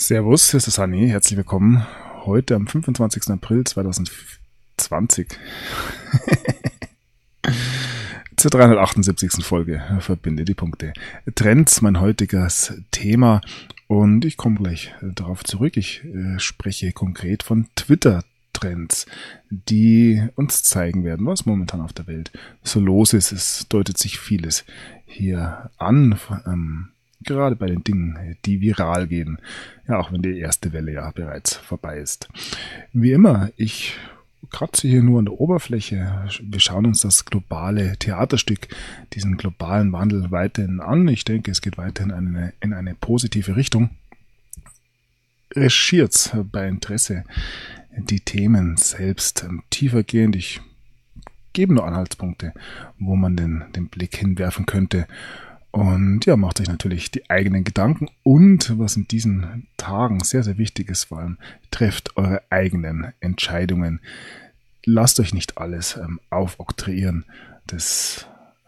Servus, hier ist der Sunny. Herzlich willkommen. Heute am 25. April 2020 zur 378. Folge. Verbinde die Punkte. Trends, mein heutiges Thema. Und ich komme gleich darauf zurück. Ich spreche konkret von Twitter-Trends, die uns zeigen werden, was momentan auf der Welt so los ist. Es deutet sich vieles hier an, gerade bei den Dingen, die viral gehen. Ja, auch wenn die erste Welle ja bereits vorbei ist. Wie immer, ich kratze hier nur an der Oberfläche. Wir schauen uns das globale Theaterstück, diesen globalen Wandel weiterhin an. Ich denke, es geht weiterhin in eine positive Richtung. Recherchiert bei Interesse die Themen selbst tiefergehend. Ich gebe nur Anhaltspunkte, wo man den Blick hinwerfen könnte. Und ja, macht euch natürlich die eigenen Gedanken und was in diesen Tagen sehr, sehr wichtig ist, vor allem trefft eure eigenen Entscheidungen. Lasst euch nicht alles aufoktroyieren. Das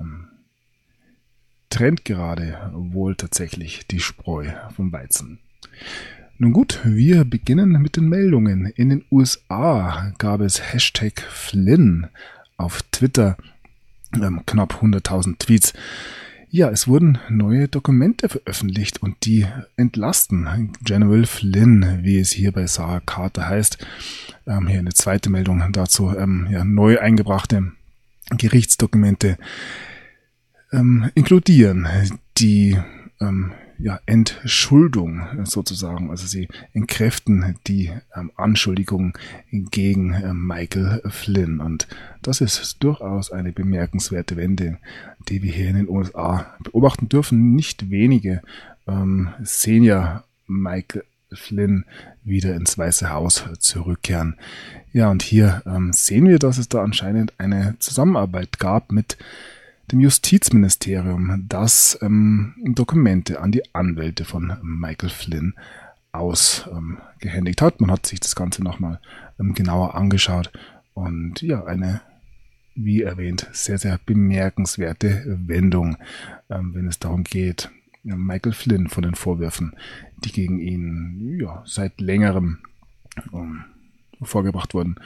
trennt gerade wohl tatsächlich die Spreu vom Weizen. Nun gut, wir beginnen mit den Meldungen. In den USA gab es Hashtag Flynn auf Twitter, knapp 100.000 Tweets. Ja, es wurden neue Dokumente veröffentlicht und die entlasten General Flynn, wie es hier bei Sarah Carter heißt. Hier eine zweite Meldung dazu. Neu eingebrachte Gerichtsdokumente inkludieren die Entschuldung sozusagen. Also sie entkräften die Anschuldigung gegen Michael Flynn. Und das ist durchaus eine bemerkenswerte Wende, die wir hier in den USA beobachten dürfen. Nicht wenige sehen ja Michael Flynn wieder ins Weiße Haus zurückkehren. Ja, und hier sehen wir, dass es da anscheinend eine Zusammenarbeit gab mit dem Justizministerium, das Dokumente an die Anwälte von Michael Flynn ausgehändigt hat. Man hat sich das Ganze nochmal genauer angeschaut und ja, eine, wie erwähnt, sehr, sehr bemerkenswerte Wendung, wenn es darum geht, Michael Flynn von den Vorwürfen, die gegen ihn seit längerem vorgebracht wurden,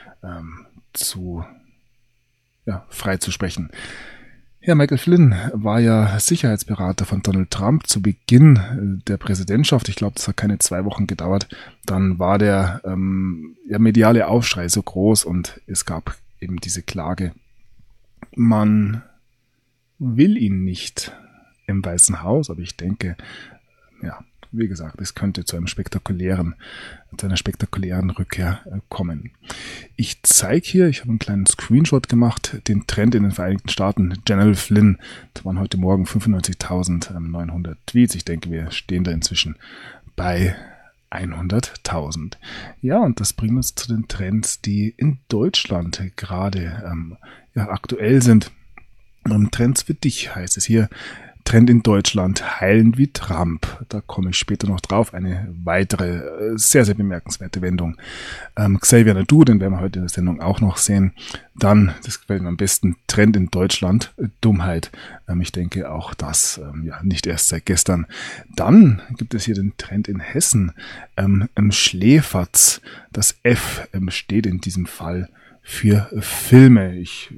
freizusprechen. Ja, Michael Flynn war ja Sicherheitsberater von Donald Trump zu Beginn der Präsidentschaft. Ich glaube, das hat keine 2 Wochen gedauert. Dann war der mediale Aufschrei so groß und es gab eben diese Klage. Man will ihn nicht im Weißen Haus, aber ich denke, wie gesagt, es könnte zu einer spektakulären Rückkehr kommen. Ich zeige hier, ich habe einen kleinen Screenshot gemacht, den Trend in den Vereinigten Staaten. General Flynn, das waren heute Morgen 95.900 Tweets. Ich denke, wir stehen da inzwischen bei 100.000. Ja, und das bringt uns zu den Trends, die in Deutschland gerade aktuell sind. Trends für dich heißt es hier. Trend in Deutschland, heilen wie Trump. Da komme ich später noch drauf. Eine weitere, sehr, sehr bemerkenswerte Wendung. Xavier Naidu, den werden wir heute in der Sendung auch noch sehen. Dann, das gefällt mir am besten, Trend in Deutschland, Dummheit. Ich denke auch das, nicht erst seit gestern. Dann gibt es hier den Trend in Hessen, Schläferz. Das F steht in diesem Fall für Filme. Ich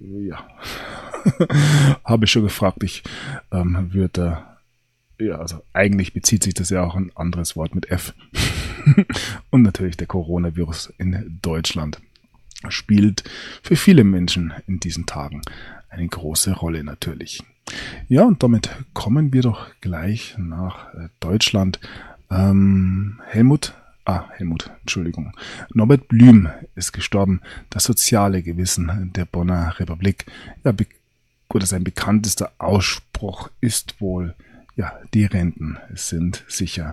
habe ich schon gefragt, also eigentlich bezieht sich das ja auch ein anderes Wort mit F. Und natürlich der Coronavirus in Deutschland spielt für viele Menschen in diesen Tagen eine große Rolle natürlich. Ja, und damit kommen wir doch gleich nach Deutschland. Norbert Blüm ist gestorben. Das soziale Gewissen der Bonner Republik. Sein bekanntester Ausspruch ist wohl, die Renten sind sicher.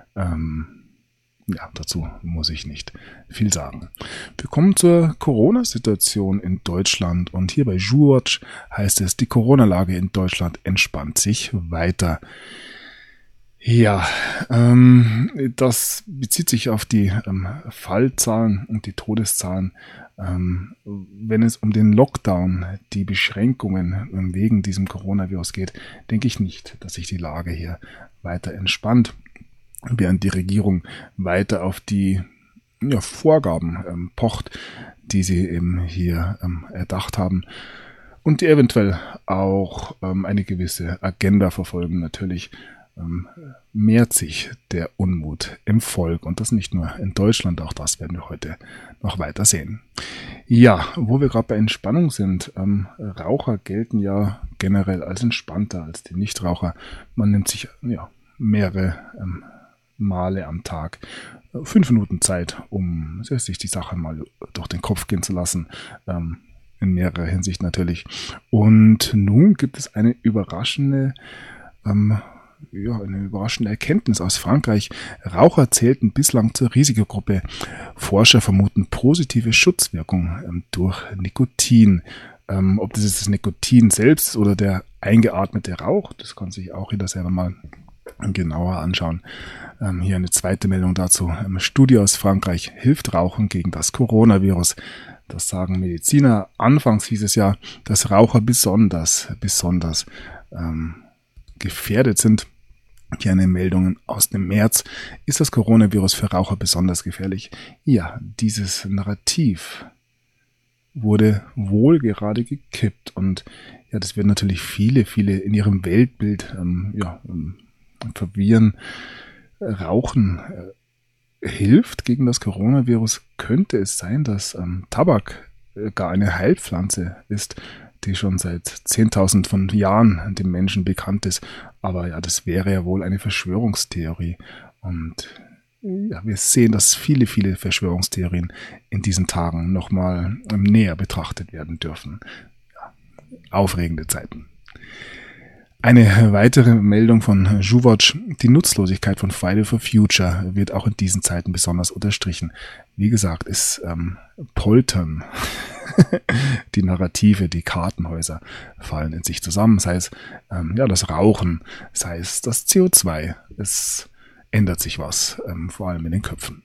Dazu muss ich nicht viel sagen. Wir kommen zur Corona-Situation in Deutschland und hier bei JUWatch heißt es, die Corona-Lage in Deutschland entspannt sich weiter. Ja, das bezieht sich auf die Fallzahlen und die Todeszahlen. Wenn es um den Lockdown, die Beschränkungen wegen diesem Coronavirus geht, denke ich nicht, dass sich die Lage hier weiter entspannt. während die Regierung weiter auf die Vorgaben pocht, die sie eben hier erdacht haben und die eventuell auch eine gewisse Agenda verfolgen. Natürlich mehrt sich der Unmut im Volk und das nicht nur in Deutschland, auch das werden wir heute noch weiter sehen. Ja, wo wir gerade bei Entspannung sind, Raucher gelten ja generell als entspannter als die Nichtraucher. Man nimmt sich mehrere Male am Tag 5 Minuten Zeit, um sich die Sache mal durch den Kopf gehen zu lassen, in mehrerer Hinsicht natürlich. Und nun gibt es eine überraschende Erkenntnis aus Frankreich. Raucher zählten bislang zur Risikogruppe. Forscher vermuten positive Schutzwirkung durch Nikotin. Ob das jetzt das Nikotin selbst ist oder der eingeatmete Rauch, das kann sich auch jeder selber mal genauer anschauen. Hier eine zweite Meldung dazu. Studie aus Frankreich: Hilft Rauchen gegen das Coronavirus? Das sagen Mediziner. Anfangs hieß es ja, dass Raucher besonders gefährdet sind. Hier eine Meldung aus dem März. Ist das Coronavirus für Raucher besonders gefährlich? Ja, dieses Narrativ wurde wohl gerade gekippt und ja, das wird natürlich viele in ihrem Weltbild verwirren. Rauchen hilft gegen das Coronavirus. Könnte es sein, dass Tabak gar eine Heilpflanze ist, die schon seit 10.000 von Jahren dem Menschen bekannt ist. Aber ja, das wäre ja wohl eine Verschwörungstheorie. Und ja, wir sehen, dass viele Verschwörungstheorien in diesen Tagen nochmal näher betrachtet werden dürfen. Ja, aufregende Zeiten. Eine weitere Meldung von Juwatch: Die Nutzlosigkeit von Friday for Future wird auch in diesen Zeiten besonders unterstrichen. Wie gesagt, es poltern die Narrative, die Kartenhäuser fallen in sich zusammen, sei es das Rauchen, sei es das CO2. Es ändert sich was, vor allem in den Köpfen.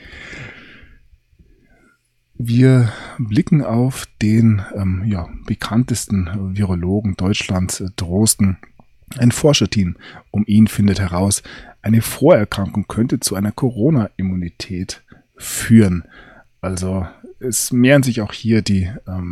Wir blicken auf den bekanntesten Virologen Deutschlands, Drosten. Ein Forscherteam um ihn findet heraus, eine Vorerkrankung könnte zu einer Corona-Immunität führen. Also es mehren sich auch hier die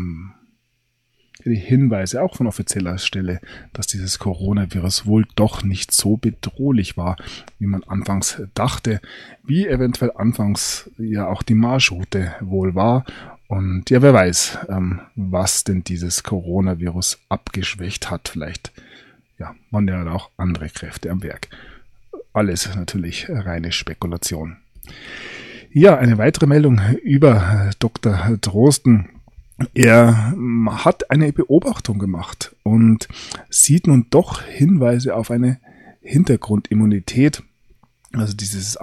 Hinweise, auch von offizieller Stelle, dass dieses Coronavirus wohl doch nicht so bedrohlich war, wie man anfangs dachte, wie eventuell anfangs ja auch die Marschroute wohl war. Und ja, wer weiß, was denn dieses Coronavirus abgeschwächt hat. Vielleicht waren ja auch andere Kräfte am Werk. Alles natürlich reine Spekulation. Ja, eine weitere Meldung über Dr. Drosten. Er hat eine Beobachtung gemacht und sieht nun doch Hinweise auf eine Hintergrundimmunität, also diese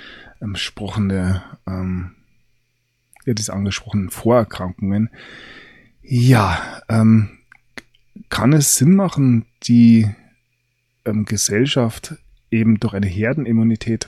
angesprochenen Vorerkrankungen. Ja, kann es Sinn machen, die Gesellschaft eben durch eine Herdenimmunität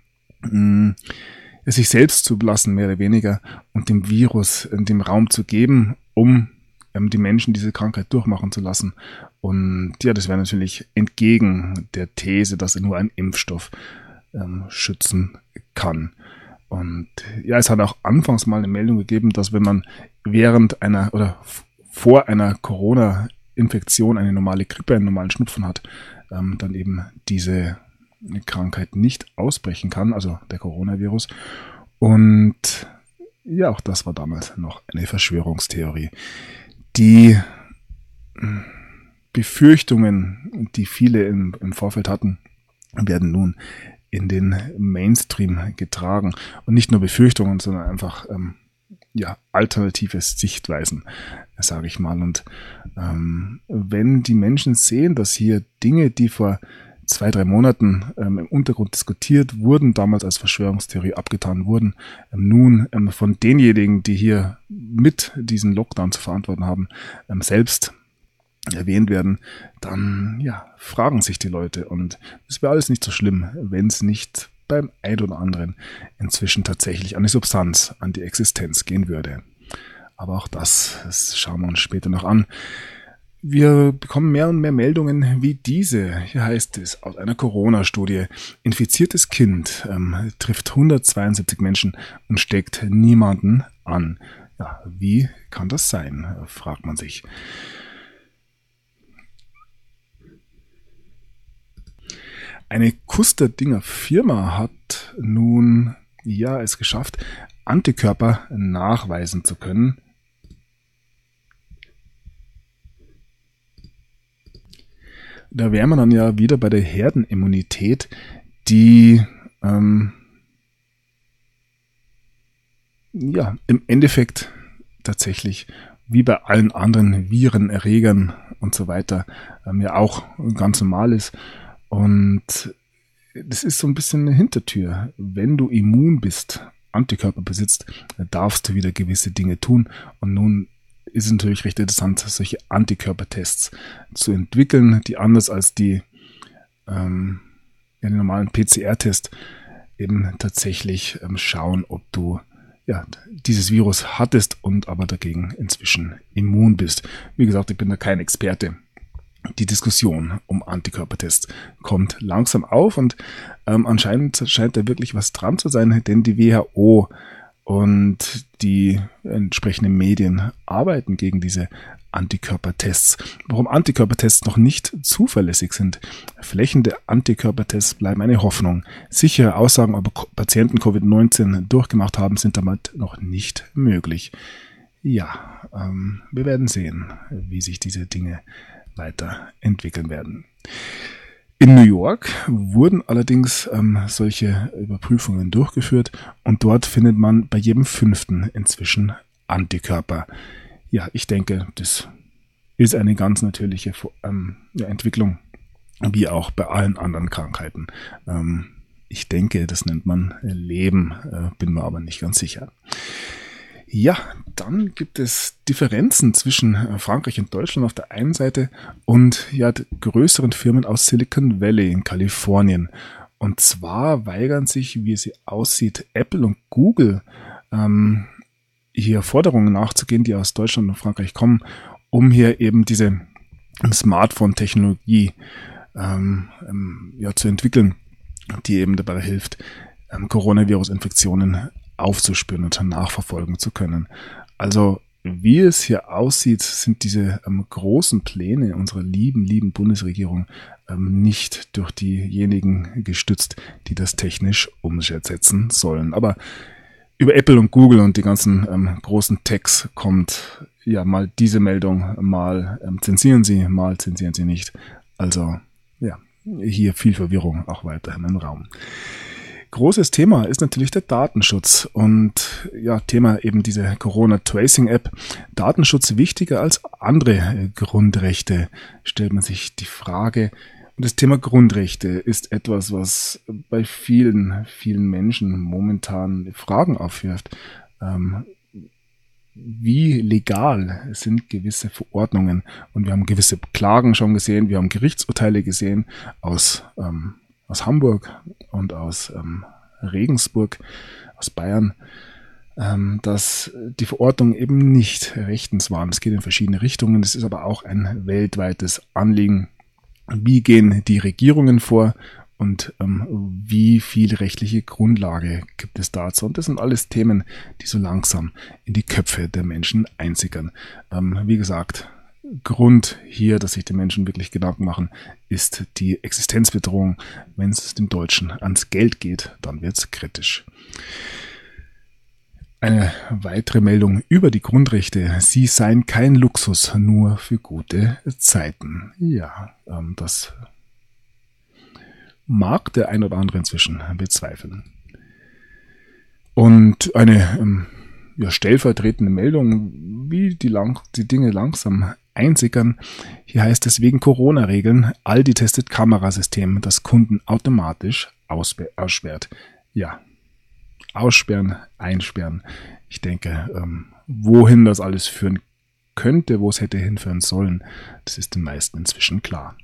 sich selbst zu belassen, mehr oder weniger, und dem Virus dem Raum zu geben, um die Menschen diese Krankheit durchmachen zu lassen. Und ja, das wäre natürlich entgegen der These, dass nur ein Impfstoff schützen kann. Und ja, es hat auch anfangs mal eine Meldung gegeben, dass wenn man während einer oder vor einer Corona-Infektion eine normale Grippe, einen normalen Schnupfen hat, dann eben diese Krankheit nicht ausbrechen kann, also der Coronavirus. Und ja, auch das war damals noch eine Verschwörungstheorie. Die Befürchtungen, die viele im Vorfeld hatten, werden nun in den Mainstream getragen. Und nicht nur Befürchtungen, sondern einfach alternative Sichtweisen, sage ich mal. Und wenn die Menschen sehen, dass hier Dinge, die vor 2-3 Monaten im Untergrund diskutiert wurden, damals als Verschwörungstheorie abgetan wurden, nun von denjenigen, die hier mit diesen Lockdown zu verantworten haben, selbst erwähnt werden, dann fragen sich die Leute. Und es wäre alles nicht so schlimm, wenn es nicht beim ein oder anderen inzwischen tatsächlich an die Substanz, an die Existenz gehen würde. Aber auch das schauen wir uns später noch an. Wir bekommen mehr und mehr Meldungen wie diese. Hier heißt es aus einer Corona-Studie: Infiziertes Kind trifft 172 Menschen und steckt niemanden an. Ja, wie kann das sein, fragt man sich. Eine Kusterdinger Firma hat nun es geschafft, Antikörper nachweisen zu können. Da wären wir dann ja wieder bei der Herdenimmunität, die im Endeffekt tatsächlich wie bei allen anderen Viren, Erregern und so weiter ja auch ganz normal ist. Und das ist so ein bisschen eine Hintertür. Wenn du immun bist, Antikörper besitzt, darfst du wieder gewisse Dinge tun. Und nun ist es natürlich recht interessant, solche Antikörpertests zu entwickeln, die anders als die normalen PCR-Tests eben tatsächlich schauen, ob du dieses Virus hattest und aber dagegen inzwischen immun bist. Wie gesagt, ich bin da kein Experte. Die Diskussion um Antikörpertests kommt langsam auf und anscheinend scheint da wirklich was dran zu sein, denn die WHO und die entsprechenden Medien arbeiten gegen diese Antikörpertests. Warum Antikörpertests noch nicht zuverlässig sind? Flächende Antikörpertests bleiben eine Hoffnung. Sichere Aussagen, ob Patienten Covid-19 durchgemacht haben, sind damit noch nicht möglich. Ja, wir werden sehen, wie sich diese Dinge weiterentwickeln werden. In New York wurden allerdings solche Überprüfungen durchgeführt und dort findet man bei jedem 5. inzwischen Antikörper. Ja, ich denke, das ist eine ganz natürliche Entwicklung, wie auch bei allen anderen Krankheiten. Ich denke, das nennt man Leben, bin mir aber nicht ganz sicher. Ja, dann gibt es Differenzen zwischen Frankreich und Deutschland auf der einen Seite und größeren Firmen aus Silicon Valley in Kalifornien. Und zwar weigern sich, wie es hier aussieht, Apple und Google hier Forderungen nachzugehen, die aus Deutschland und Frankreich kommen, um hier eben diese Smartphone-Technologie zu entwickeln, die eben dabei hilft, Coronavirus-Infektionen aufzuspüren und nachverfolgen zu können. Also wie es hier aussieht, sind diese großen Pläne unserer lieben Bundesregierung nicht durch diejenigen gestützt, die das technisch umsetzen sollen. Aber über Apple und Google und die ganzen großen Techs kommt mal diese Meldung, mal zensieren sie nicht. Also hier viel Verwirrung auch weiterhin im Raum. Großes Thema ist natürlich der Datenschutz und Thema eben diese Corona-Tracing-App. Datenschutz wichtiger als andere Grundrechte, stellt man sich die Frage. Und das Thema Grundrechte ist etwas, was bei vielen Menschen momentan Fragen aufwirft. Wie legal sind gewisse Verordnungen? Und wir haben gewisse Klagen schon gesehen, wir haben Gerichtsurteile gesehen aus Hamburg und aus Regensburg, aus Bayern, dass die Verordnungen eben nicht rechtens waren. Es geht in verschiedene Richtungen. Es ist aber auch ein weltweites Anliegen. Wie gehen die Regierungen vor und wie viel rechtliche Grundlage gibt es dazu? Und das sind alles Themen, die so langsam in die Köpfe der Menschen einsickern. Wie gesagt, Grund hier, dass sich die Menschen wirklich Gedanken machen, ist die Existenzbedrohung. Wenn es dem Deutschen ans Geld geht, dann wird es kritisch. Eine weitere Meldung über die Grundrechte. Sie seien kein Luxus, nur für gute Zeiten. Ja, das mag der ein oder andere inzwischen bezweifeln. Und eine stellvertretende Meldung, wie die Dinge langsam einsickern. Hier heißt es, wegen Corona-Regeln, Aldi testet Kamerasystem, das Kunden automatisch aussperrt. Ja, aussperren, einsperren. Ich denke, wohin das alles führen könnte, wo es hätte hinführen sollen, das ist den meisten inzwischen klar.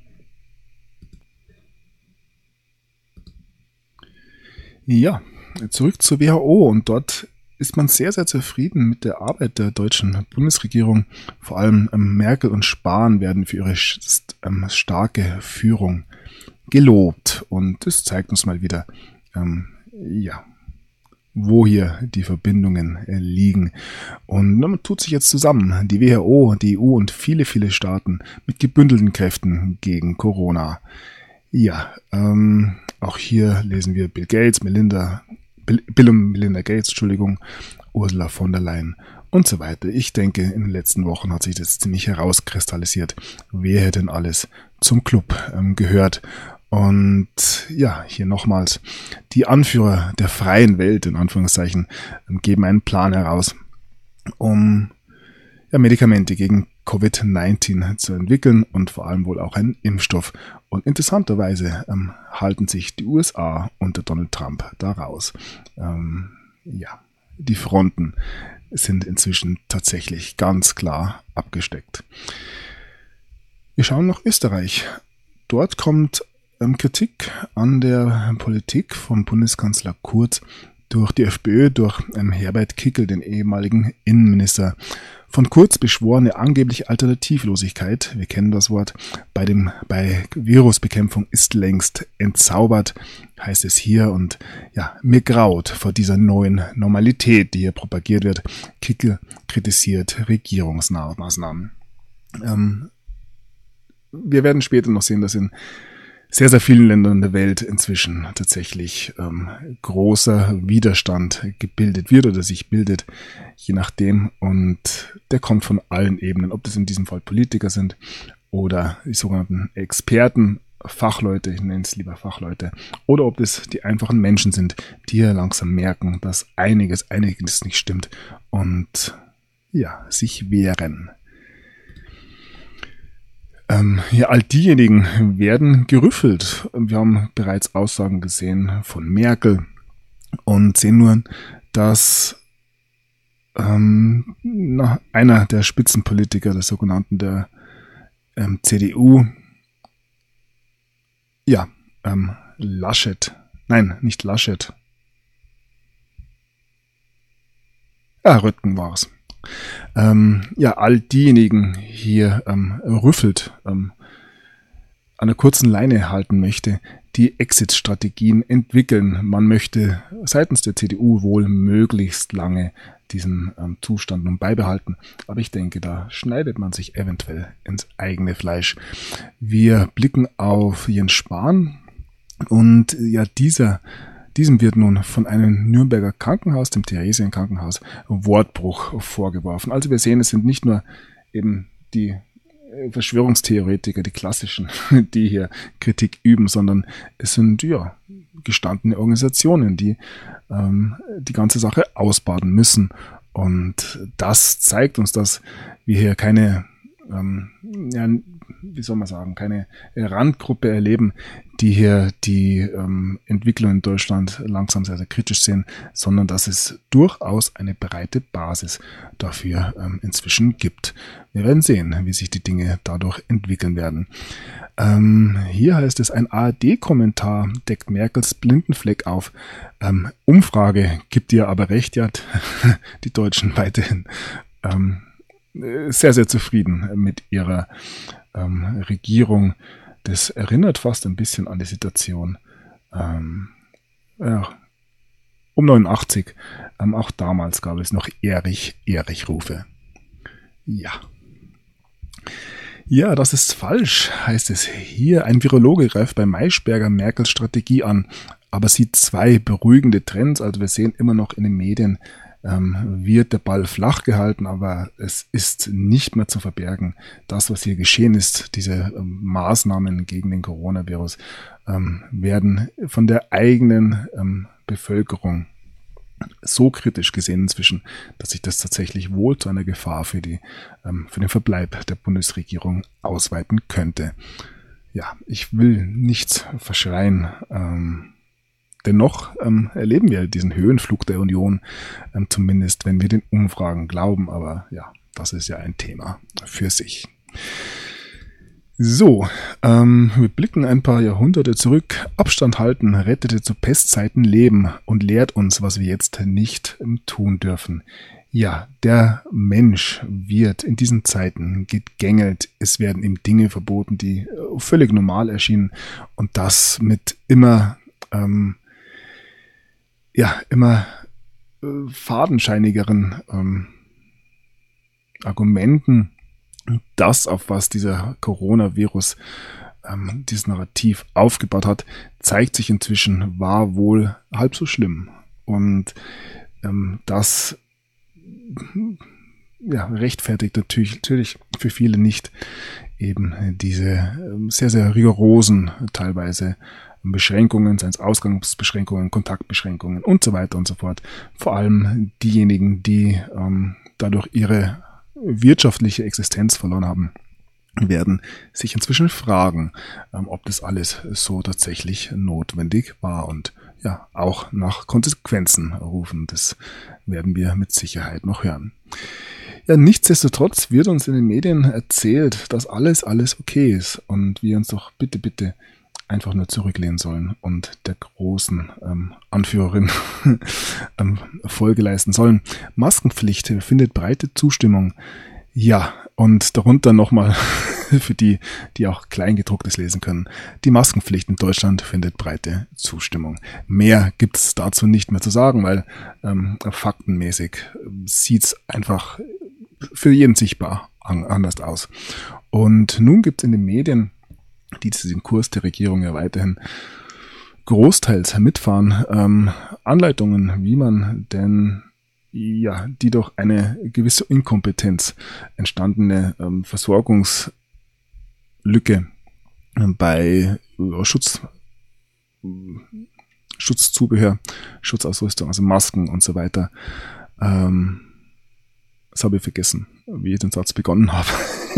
Ja, zurück zur WHO und dort ist man sehr, sehr zufrieden mit der Arbeit der deutschen Bundesregierung. Vor allem Merkel und Spahn werden für ihre starke Führung gelobt. Und das zeigt uns mal wieder, wo hier die Verbindungen liegen. Und man tut sich jetzt zusammen, die WHO, die EU und viele, viele Staaten mit gebündelten Kräften gegen Corona. Ja, auch hier lesen wir Bill und Melinda Gates, Ursula von der Leyen und so weiter. Ich denke, in den letzten Wochen hat sich das ziemlich herauskristallisiert, wer denn alles zum Club gehört. Und ja, hier nochmals, die Anführer der freien Welt, in Anführungszeichen, geben einen Plan heraus, um Medikamente gegen Covid-19 zu entwickeln und vor allem wohl auch einen Impfstoff. Und interessanterweise halten sich die USA unter Donald Trump da raus. Die Fronten sind inzwischen tatsächlich ganz klar abgesteckt. Wir schauen nach Österreich. Dort kommt Kritik an der Politik vom Bundeskanzler Kurz durch die FPÖ, durch Herbert Kickl, den ehemaligen Innenminister. Von Kurz beschworene angebliche Alternativlosigkeit, wir kennen das Wort, bei Virusbekämpfung ist längst entzaubert, heißt es hier. Und ja, mir graut vor dieser neuen Normalität, die hier propagiert wird. Kickl kritisiert Regierungsmaßnahmen. Wir werden später noch sehen, dass in sehr, sehr vielen Ländern der Welt inzwischen tatsächlich großer Widerstand gebildet wird oder sich bildet, je nachdem. Und der kommt von allen Ebenen, ob das in diesem Fall Politiker sind oder die sogenannten Experten, Fachleute, ich nenne es lieber Fachleute, oder ob das die einfachen Menschen sind, die hier langsam merken, dass einiges nicht stimmt und ja, sich wehren. All diejenigen werden gerüffelt. Wir haben bereits Aussagen gesehen von Merkel und sehen nur, dass einer der Spitzenpolitiker, der sogenannten der CDU, Röttgen war es. All diejenigen hier rüffelt, an der kurzen Leine halten möchte, die Exit-Strategien entwickeln. Man möchte seitens der CDU wohl möglichst lange diesen Zustand nun beibehalten. Aber ich denke, da schneidet man sich eventuell ins eigene Fleisch. Wir blicken auf Jens Spahn und diesem wird nun von einem Nürnberger Krankenhaus, dem Theresienkrankenhaus, Wortbruch vorgeworfen. Also wir sehen, es sind nicht nur eben die Verschwörungstheoretiker, die klassischen, die hier Kritik üben, sondern es sind gestandene Organisationen, die die ganze Sache ausbaden müssen. Und das zeigt uns, dass wir hier keine keine Randgruppe erleben, die hier die Entwicklung in Deutschland langsam sehr, sehr kritisch sehen, sondern dass es durchaus eine breite Basis dafür inzwischen gibt. Wir werden sehen, wie sich die Dinge dadurch entwickeln werden. Hier heißt es, ein ARD-Kommentar deckt Merkels Blindenfleck auf. Umfrage gibt ihr aber recht, ja, die Deutschen weiterhin sehr, sehr zufrieden mit ihrer Regierung. Das erinnert fast ein bisschen an die Situation um 89. Auch damals gab es noch Erich-Rufe. Ja, das ist falsch, heißt es hier. Ein Virologe greift bei Maischberger Merkels Strategie an, aber sieht zwei beruhigende Trends. Also wir sehen immer noch in den Medien, wird der Ball flach gehalten, aber es ist nicht mehr zu verbergen. Das, was hier geschehen ist, diese Maßnahmen gegen den Coronavirus, werden von der eigenen Bevölkerung so kritisch gesehen inzwischen, dass sich das tatsächlich wohl zu einer Gefahr für den Verbleib der Bundesregierung ausweiten könnte. Ja, ich will nichts verschreien. Dennoch erleben wir diesen Höhenflug der Union, zumindest wenn wir den Umfragen glauben. Aber ja, das ist ja ein Thema für sich. So, wir blicken ein paar Jahrhunderte zurück. Abstand halten rettete zu Pestzeiten Leben und lehrt uns, was wir jetzt nicht tun dürfen. Ja, der Mensch wird in diesen Zeiten gegängelt. Es werden ihm Dinge verboten, die völlig normal erschienen. Und das mit immer fadenscheinigeren Argumenten. Das, auf was dieser Coronavirus dieses Narrativ aufgebaut hat, zeigt sich inzwischen, war wohl halb so schlimm. Und das rechtfertigt natürlich für viele nicht eben diese sehr, sehr rigorosen teilweise Beschränkungen, seien es Ausgangsbeschränkungen, Kontaktbeschränkungen und so weiter und so fort. Vor allem diejenigen, die dadurch ihre wirtschaftliche Existenz verloren haben, werden sich inzwischen fragen, ob das alles so tatsächlich notwendig war und ja, auch nach Konsequenzen rufen. Das werden wir mit Sicherheit noch hören. Ja, nichtsdestotrotz wird uns in den Medien erzählt, dass alles okay ist und wir uns doch bitte einfach nur zurücklehnen sollen und der großen Anführerin Folge leisten sollen. Maskenpflicht findet breite Zustimmung. Ja, und darunter nochmal für die auch Kleingedrucktes lesen können. Die Maskenpflicht in Deutschland findet breite Zustimmung. Mehr gibt's dazu nicht mehr zu sagen, weil faktenmäßig sieht's einfach für jeden sichtbar anders aus. Und nun gibt's in den Medien, die diesen Kurs der Regierung ja weiterhin großteils mitfahren, Anleitungen, wie man denn die durch eine gewisse Inkompetenz entstandene Versorgungslücke bei Schutzzubehör, Schutzausrüstung, also Masken und so weiter. Das habe ich vergessen, wie ich den Satz begonnen habe.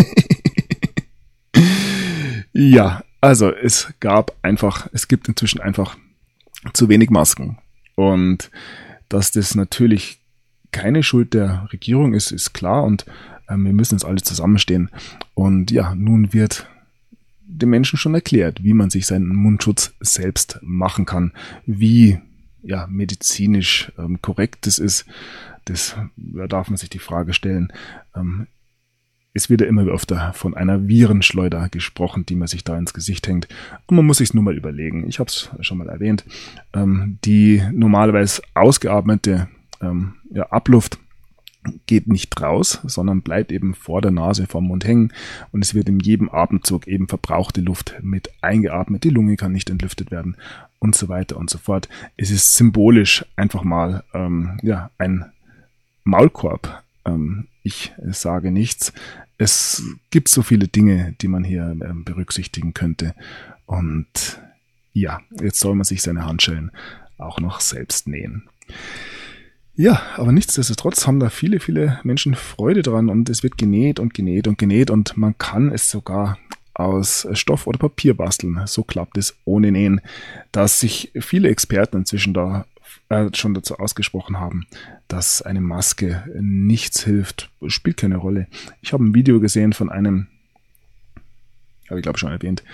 Ja, also es gibt inzwischen einfach zu wenig Masken. Und dass das natürlich keine Schuld der Regierung ist klar und wir müssen jetzt alle zusammenstehen. Und ja, nun wird den Menschen schon erklärt, wie man sich seinen Mundschutz selbst machen kann, wie medizinisch korrekt das ist. Da darf man sich die Frage stellen. Es wird ja immer öfter von einer Virenschleuder gesprochen, die man sich da ins Gesicht hängt. Und man muss sich nur mal überlegen. Ich habe es schon mal erwähnt. Die normalerweise ausgeatmete Abluft geht nicht raus, sondern bleibt eben vor der Nase, vom Mund hängen. Und es wird in jedem Atemzug eben verbrauchte Luft mit eingeatmet. Die Lunge kann nicht entlüftet werden und so weiter und so fort. Es ist symbolisch einfach mal ein Maulkorb. Ich sage nichts. Es gibt so viele Dinge, die man hier berücksichtigen könnte. Und ja, jetzt soll man sich seine Handschellen auch noch selbst nähen. Ja, aber nichtsdestotrotz haben da viele Menschen Freude dran und es wird genäht und man kann es sogar aus Stoff oder Papier basteln. So klappt es ohne Nähen, dass sich viele Experten inzwischen da schon dazu ausgesprochen haben, dass eine Maske nichts hilft, spielt keine Rolle. Ich habe ein Video gesehen von einem, habe ich glaube schon erwähnt,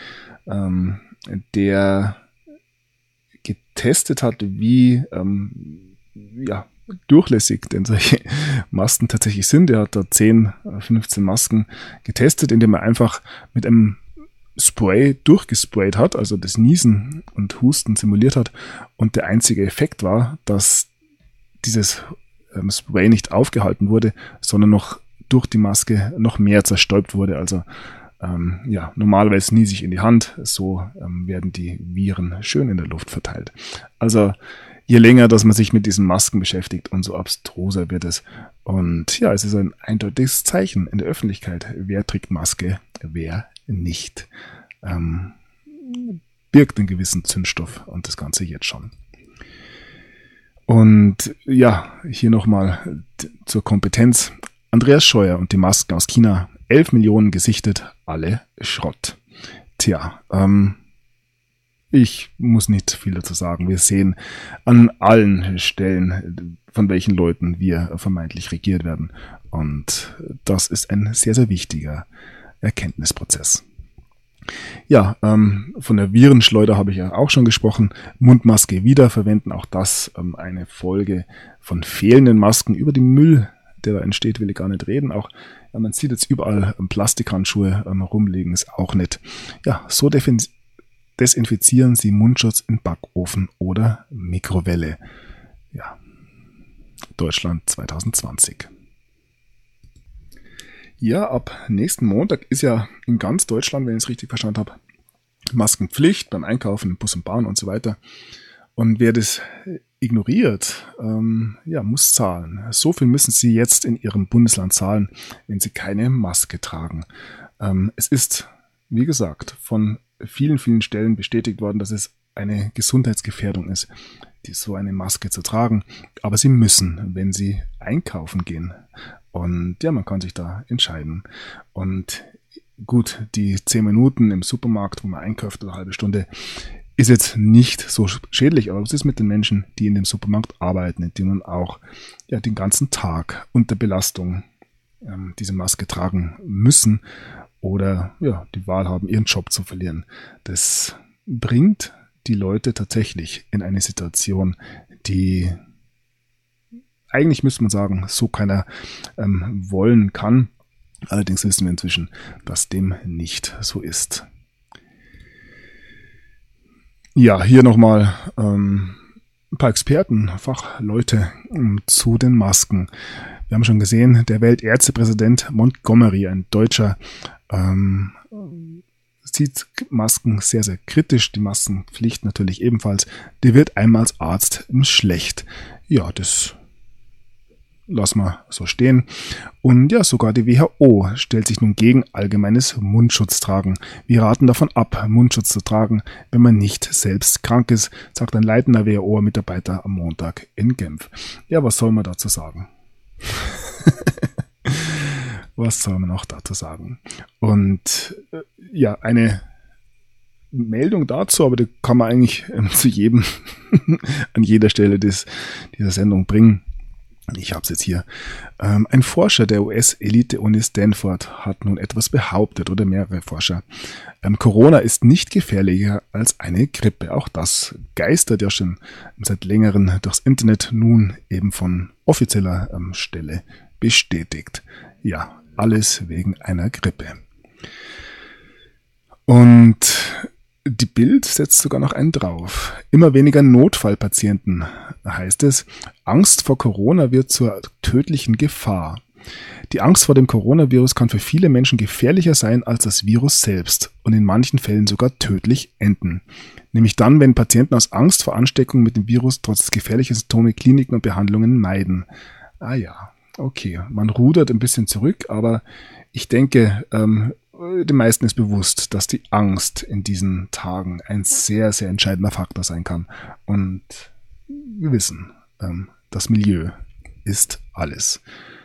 der getestet hat, wie durchlässig denn solche Masken tatsächlich sind. Er hat da 10, 15 Masken getestet, indem er einfach mit einem Spray durchgesprayt hat, also das Niesen und Husten simuliert hat. Und der einzige Effekt war, dass dieses Spray nicht aufgehalten wurde, sondern noch durch die Maske noch mehr zerstäubt wurde. Also normalerweise niese ich in die Hand, so werden die Viren schön in der Luft verteilt. Also je länger, dass man sich mit diesen Masken beschäftigt, umso abstruser wird es. Und ja, es ist ein eindeutiges Zeichen in der Öffentlichkeit. Wer trägt Maske, wer nicht. Birgt einen gewissen Zündstoff und das Ganze jetzt schon. Und ja, hier nochmal zur Kompetenz. Andreas Scheuer und die Masken aus China, 11 Millionen gesichtet, alle Schrott. Tja, ich muss nicht viel dazu sagen. Wir sehen an allen Stellen, von welchen Leuten wir vermeintlich regiert werden. Und das ist ein sehr, sehr wichtiger Erkenntnisprozess. Ja, von der Virenschleuder habe ich ja auch schon gesprochen. Mundmaske wiederverwenden, auch das eine Folge von fehlenden Masken. Über den Müll, der da entsteht, will ich gar nicht reden. Auch man sieht jetzt überall Plastikhandschuhe rumliegen, ist auch nicht. Ja, so desinfizieren Sie Mundschutz in Backofen oder Mikrowelle. Ja, Deutschland 2020. Ja, ab nächsten Montag ist ja in ganz Deutschland, wenn ich es richtig verstanden habe, Maskenpflicht beim Einkaufen, Bus und Bahn und so weiter. Und wer das ignoriert, muss zahlen. So viel müssen Sie jetzt in Ihrem Bundesland zahlen, wenn Sie keine Maske tragen. Es ist, wie gesagt, von vielen, vielen Stellen bestätigt worden, dass es eine Gesundheitsgefährdung ist, so eine Maske zu tragen. Aber Sie müssen, wenn Sie einkaufen gehen. Und ja, man kann sich da entscheiden. Und gut, die 10 Minuten im Supermarkt, wo man einkauft, oder eine halbe Stunde, ist jetzt nicht so schädlich. Aber was ist mit den Menschen, die in dem Supermarkt arbeiten, die nun auch den ganzen Tag unter Belastung diese Maske tragen müssen oder die Wahl haben, ihren Job zu verlieren? Das bringt die Leute tatsächlich in eine Situation, die eigentlich, müsste man sagen, so keiner wollen kann. Allerdings wissen wir inzwischen, dass dem nicht so ist. Ja, hier nochmal ein paar Experten, Fachleute zu den Masken. Wir haben schon gesehen, der Weltärztepräsident Montgomery, ein Deutscher, sieht Masken sehr, sehr kritisch. Die Maskenpflicht natürlich ebenfalls. Die wird einmal als Arzt schlecht. Ja, das lassen wir so stehen. Und ja, sogar die WHO stellt sich nun gegen allgemeines Mundschutztragen. Wir raten davon ab, Mundschutz zu tragen, wenn man nicht selbst krank ist, sagt ein leitender WHO-Mitarbeiter am Montag in Genf. Ja, was soll man dazu sagen? Was soll man noch dazu sagen? Und eine Meldung dazu, aber die kann man eigentlich zu jedem an jeder Stelle dieser Sendung bringen. Ich habe es jetzt hier. Ein Forscher der US-Elite-Uni Stanford hat nun etwas behauptet, oder mehrere Forscher. Corona ist nicht gefährlicher als eine Grippe. Auch das geistert ja schon seit längerem durchs Internet, nun eben von offizieller Stelle bestätigt. Ja, alles wegen einer Grippe. Und die Bild setzt sogar noch einen drauf. Immer weniger Notfallpatienten, heißt es. Angst vor Corona wird zur tödlichen Gefahr. Die Angst vor dem Coronavirus kann für viele Menschen gefährlicher sein als das Virus selbst und in manchen Fällen sogar tödlich enden. Nämlich dann, wenn Patienten aus Angst vor Ansteckung mit dem Virus trotz gefährlicher Symptome Kliniken und Behandlungen meiden. Ah ja, okay, man rudert ein bisschen zurück, aber ich denke, den meisten ist bewusst, dass die Angst in diesen Tagen ein sehr, sehr entscheidender Faktor sein kann. Und wir wissen, das Milieu ist alles.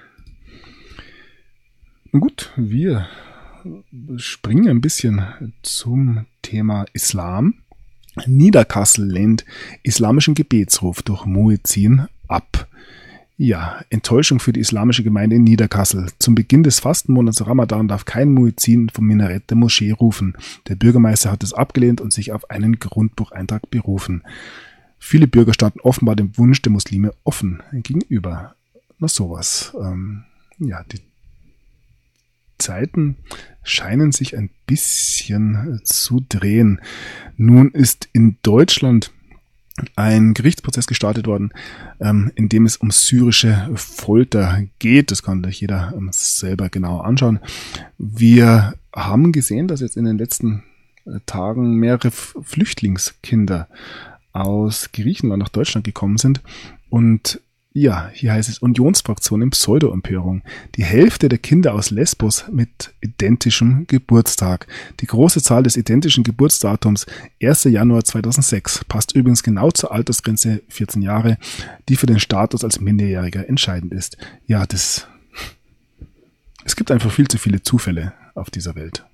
Nun gut, wir springen ein bisschen zum Thema Islam. Niederkassel lehnt islamischen Gebetsruf durch Muezzin ab. Ja, Enttäuschung für die islamische Gemeinde in Niederkassel. Zum Beginn des Fastenmonats Ramadan darf kein Muezzin vom Minarett der Moschee rufen. Der Bürgermeister hat es abgelehnt und sich auf einen Grundbucheintrag berufen. Viele Bürger standen offenbar dem Wunsch der Muslime offen gegenüber. Na sowas. Die Zeiten scheinen sich ein bisschen zu drehen. Nun ist in Deutschland ein Gerichtsprozess gestartet worden, in dem es um syrische Folter geht. Das kann sich jeder selber genauer anschauen. Wir haben gesehen, dass jetzt in den letzten Tagen mehrere Flüchtlingskinder aus Griechenland nach Deutschland gekommen sind. Und ja, hier heißt es Unionsfraktion in Pseudo-Empörung. Die Hälfte der Kinder aus Lesbos mit identischem Geburtstag. Die große Zahl des identischen Geburtsdatums 1. Januar 2006 passt übrigens genau zur Altersgrenze 14 Jahre, die für den Status als Minderjähriger entscheidend ist. Ja, es gibt einfach viel zu viele Zufälle auf dieser Welt.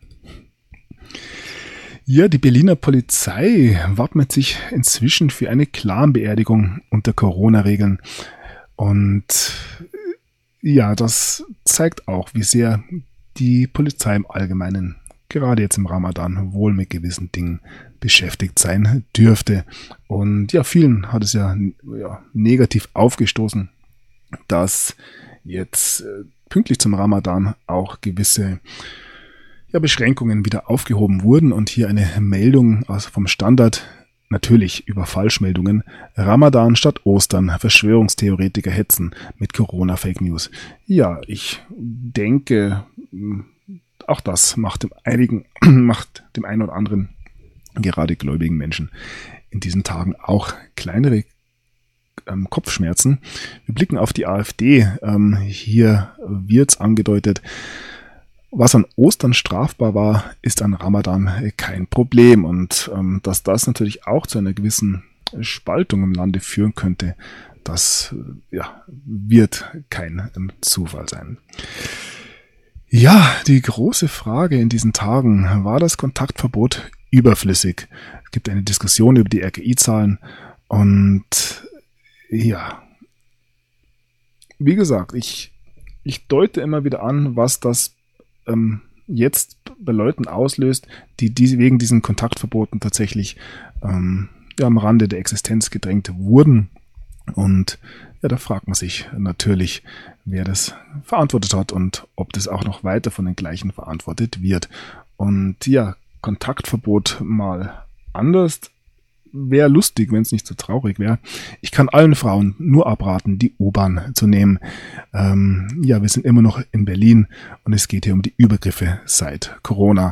Ja, die Berliner Polizei wappnet sich inzwischen für eine Clanbeerdigung unter Corona-Regeln. Und ja, das zeigt auch, wie sehr die Polizei im Allgemeinen gerade jetzt im Ramadan wohl mit gewissen Dingen beschäftigt sein dürfte. Und ja, vielen hat es ja negativ aufgestoßen, dass jetzt pünktlich zum Ramadan auch gewisse Beschränkungen wieder aufgehoben wurden. Und hier eine Meldung vom Standard, natürlich über Falschmeldungen: Ramadan statt Ostern, Verschwörungstheoretiker hetzen mit Corona-Fake News. Ja, ich denke, auch das macht dem einen oder anderen, gerade gläubigen Menschen, in diesen Tagen auch kleinere Kopfschmerzen. Wir blicken auf die AfD. Hier wird es angedeutet, was an Ostern strafbar war, ist an Ramadan kein Problem. Und dass das natürlich auch zu einer gewissen Spaltung im Lande führen könnte, das wird kein Zufall sein. Ja, die große Frage in diesen Tagen: War das Kontaktverbot überflüssig? Es gibt eine Diskussion über die RKI-Zahlen und ja, wie gesagt, ich deute immer wieder an, was das jetzt bei Leuten auslöst, die wegen diesen Kontaktverboten tatsächlich am Rande der Existenz gedrängt wurden. Und da fragt man sich natürlich, wer das verantwortet hat und ob das auch noch weiter von den gleichen verantwortet wird. Und ja, Kontaktverbot mal anders wäre lustig, wenn es nicht so traurig wäre. Ich kann allen Frauen nur abraten, die U-Bahn zu nehmen. Wir sind immer noch in Berlin und es geht hier um die Übergriffe seit Corona.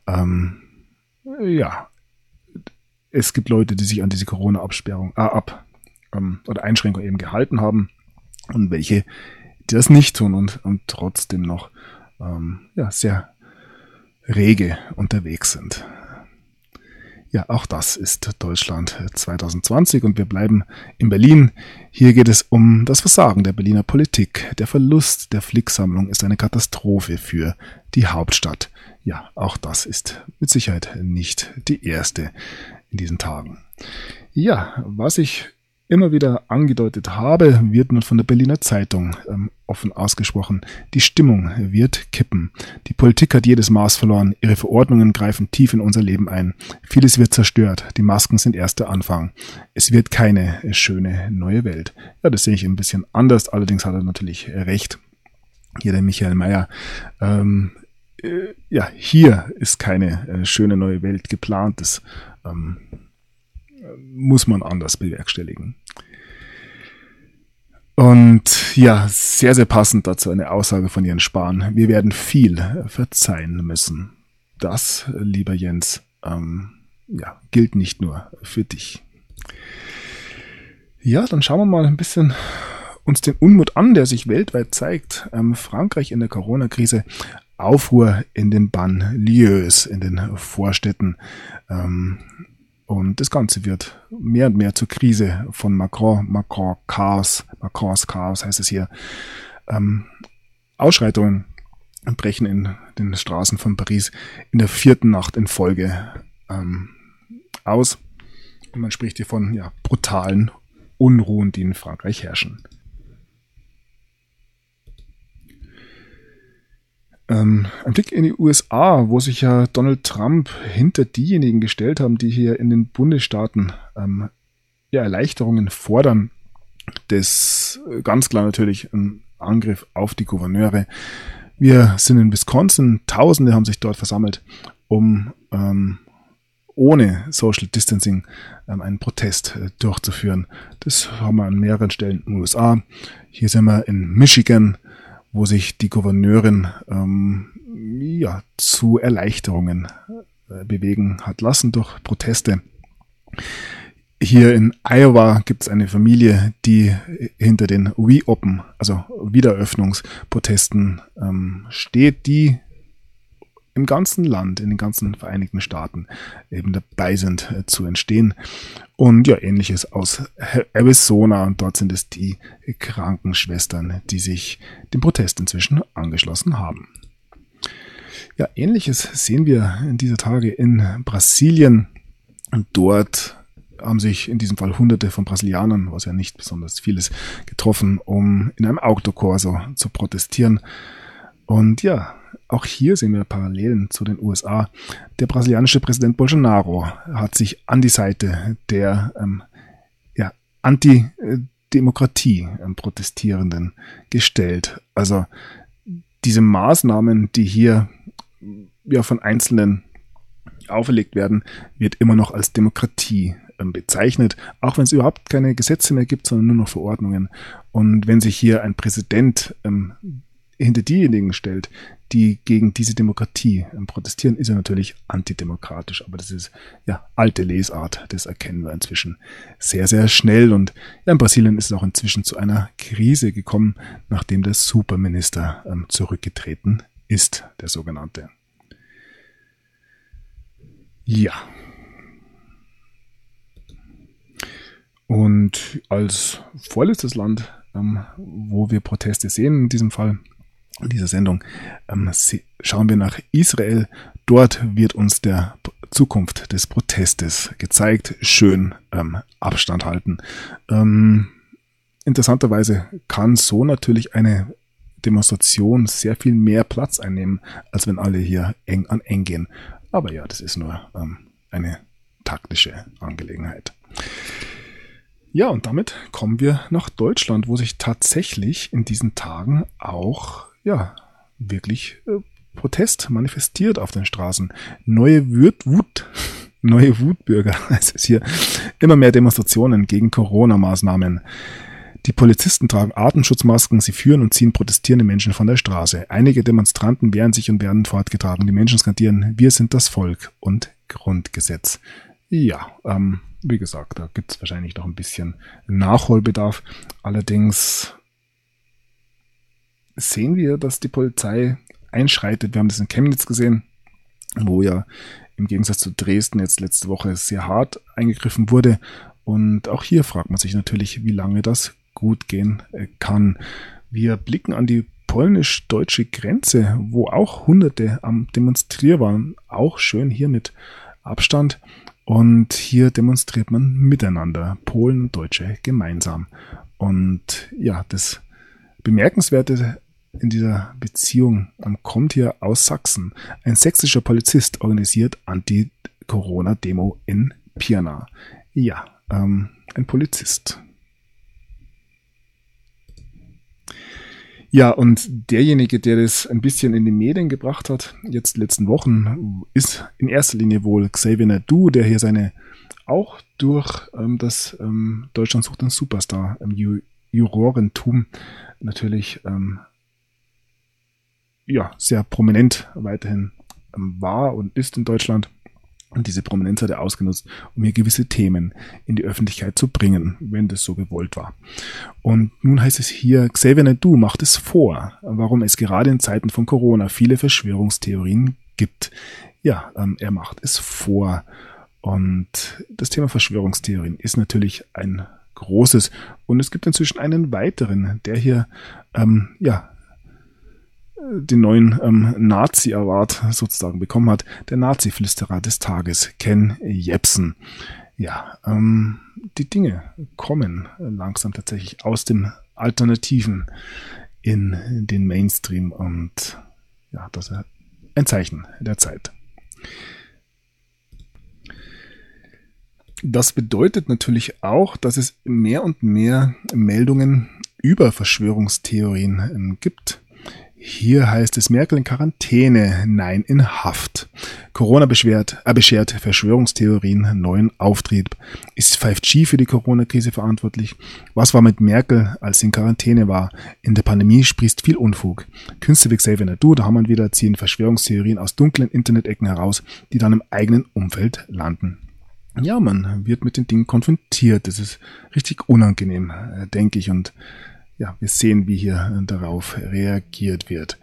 Es gibt Leute, die sich an diese Corona-Absperrung oder Einschränkung eben gehalten haben und welche, die das nicht tun und trotzdem noch sehr rege unterwegs sind. Ja, auch das ist Deutschland 2020 und wir bleiben in Berlin. Hier geht es um das Versagen der Berliner Politik. Der Verlust der Flicksammlung ist eine Katastrophe für die Hauptstadt. Ja, auch das ist mit Sicherheit nicht die erste in diesen Tagen. Ja, was ich immer wieder angedeutet habe, wird nun von der Berliner Zeitung offen ausgesprochen: Die Stimmung wird kippen. Die Politik hat jedes Maß verloren. Ihre Verordnungen greifen tief in unser Leben ein. Vieles wird zerstört. Die Masken sind erst der Anfang. Es wird keine schöne neue Welt. Ja, das sehe ich ein bisschen anders. Allerdings hat er natürlich recht. Hier der Michael Mayer. Hier ist keine schöne neue Welt geplant. Das muss man anders bewerkstelligen. Und ja, sehr, sehr passend dazu eine Aussage von Jens Spahn: Wir werden viel verzeihen müssen. Das, lieber Jens, gilt nicht nur für dich. Ja, dann schauen wir mal ein bisschen uns den Unmut an, der sich weltweit zeigt. Frankreich in der Corona-Krise, Aufruhr in den Banlieues, in den Vorstädten. Und das Ganze wird mehr und mehr zur Krise von Macrons Chaos heißt es hier. Ausschreitungen brechen in den Straßen von Paris in der 4. Nacht in Folge aus. Und man spricht hier von brutalen Unruhen, die in Frankreich herrschen. Ein Blick in die USA, wo sich ja Donald Trump hinter diejenigen gestellt haben, die hier in den Bundesstaaten Erleichterungen fordern. Das ganz klar natürlich ein Angriff auf die Gouverneure. Wir sind in Wisconsin, Tausende haben sich dort versammelt, um ohne Social Distancing einen Protest durchzuführen. Das haben wir an mehreren Stellen in den USA. Hier sind wir in Michigan, wo sich die Gouverneurin zu Erleichterungen bewegen hat lassen durch Proteste. Hier in Iowa gibt es eine Familie, die hinter den Reopen, also Wiedereröffnungsprotesten steht, die im ganzen Land, in den ganzen Vereinigten Staaten eben dabei sind zu entstehen. Und Ähnliches aus Arizona, und dort sind es die Krankenschwestern, die sich dem Protest inzwischen angeschlossen haben. Ja, Ähnliches sehen wir in dieser Tage in Brasilien. Und dort haben sich in diesem Fall Hunderte von Brasilianern, was ja nicht besonders viel ist, getroffen, um in einem Autokorso zu protestieren. Und auch hier sehen wir Parallelen zu den USA. Der brasilianische Präsident Bolsonaro hat sich an die Seite der Anti-Demokratie Protestierenden gestellt. Also diese Maßnahmen, die hier von Einzelnen auferlegt werden, wird immer noch als Demokratie bezeichnet, auch wenn es überhaupt keine Gesetze mehr gibt, sondern nur noch Verordnungen. Und wenn sich hier ein Präsident hinter diejenigen stellt, die gegen diese Demokratie protestieren, ist er natürlich antidemokratisch. Aber das ist alte Lesart, das erkennen wir inzwischen sehr, sehr schnell. Und in Brasilien ist es auch inzwischen zu einer Krise gekommen, nachdem der Superminister zurückgetreten ist, der sogenannte. Ja. Und als vorletztes Land, wo wir Proteste sehen in diesem Fall, in dieser Sendung, schauen wir nach Israel. Dort wird uns der Zukunft des Protestes gezeigt. Schön Abstand halten. Interessanterweise kann so natürlich eine Demonstration sehr viel mehr Platz einnehmen, als wenn alle hier eng an eng gehen. Aber ja, das ist nur eine taktische Angelegenheit. Ja, und damit kommen wir nach Deutschland, wo sich tatsächlich in diesen Tagen auch wirklich Protest manifestiert auf den Straßen. Neue Wutbürger. Es ist hier immer mehr Demonstrationen gegen Corona-Maßnahmen. Die Polizisten tragen Atemschutzmasken, sie führen und ziehen protestierende Menschen von der Straße. Einige Demonstranten wehren sich und werden fortgetragen. Die Menschen skandieren, wir sind das Volk und Grundgesetz. Ja, wie gesagt, da gibt es wahrscheinlich noch ein bisschen Nachholbedarf. Allerdings sehen wir, dass die Polizei einschreitet. Wir haben das in Chemnitz gesehen, wo ja im Gegensatz zu Dresden jetzt letzte Woche sehr hart eingegriffen wurde. Und auch hier fragt man sich natürlich, wie lange das gut gehen kann. Wir blicken an die polnisch-deutsche Grenze, wo auch Hunderte am Demonstrieren waren. Auch schön hier mit Abstand. Und hier demonstriert man miteinander, Polen und Deutsche gemeinsam. Und ja, das Bemerkenswerte in dieser Beziehung kommt hier aus Sachsen. Ein sächsischer Polizist organisiert Anti-Corona-Demo in Pirna. Ja, ein Polizist. Ja, und derjenige, der das ein bisschen in die Medien gebracht hat, jetzt letzten Wochen, ist in erster Linie wohl Xavier Naidoo, der hier auch durch das Deutschland sucht einen Superstar Jurorentum natürlich sehr prominent weiterhin war und ist in Deutschland. Und diese Prominenz hat er ausgenutzt, um hier gewisse Themen in die Öffentlichkeit zu bringen, wenn das so gewollt war. Und nun heißt es hier, Xavier Naidoo macht es vor, warum es gerade in Zeiten von Corona viele Verschwörungstheorien gibt. Ja, er macht es vor. Und das Thema Verschwörungstheorien ist natürlich ein großes. Und es gibt inzwischen einen weiteren, der hier den neuen Nazi-Award sozusagen bekommen hat, der Nazi-Flüsterer des Tages, Ken Jebsen. Ja, die Dinge kommen langsam tatsächlich aus dem Alternativen in den Mainstream und ja, das ist ein Zeichen der Zeit. Das bedeutet natürlich auch, dass es mehr und mehr Meldungen über Verschwörungstheorien gibt. Hier heißt es Merkel in Quarantäne, Nein in Haft. Corona beschert Verschwörungstheorien neuen Auftrieb. Ist 5G für die Corona-Krise verantwortlich? Was war mit Merkel, als sie in Quarantäne war? In der Pandemie sprießt viel Unfug. Künstler wie Xavier Naidoo, da haben wir wieder, ziehen Verschwörungstheorien aus dunklen Internet-Ecken heraus, die dann im eigenen Umfeld landen. Ja, man wird mit den Dingen konfrontiert. Das ist richtig unangenehm, denke ich, und ja, wir sehen, wie hier darauf reagiert wird.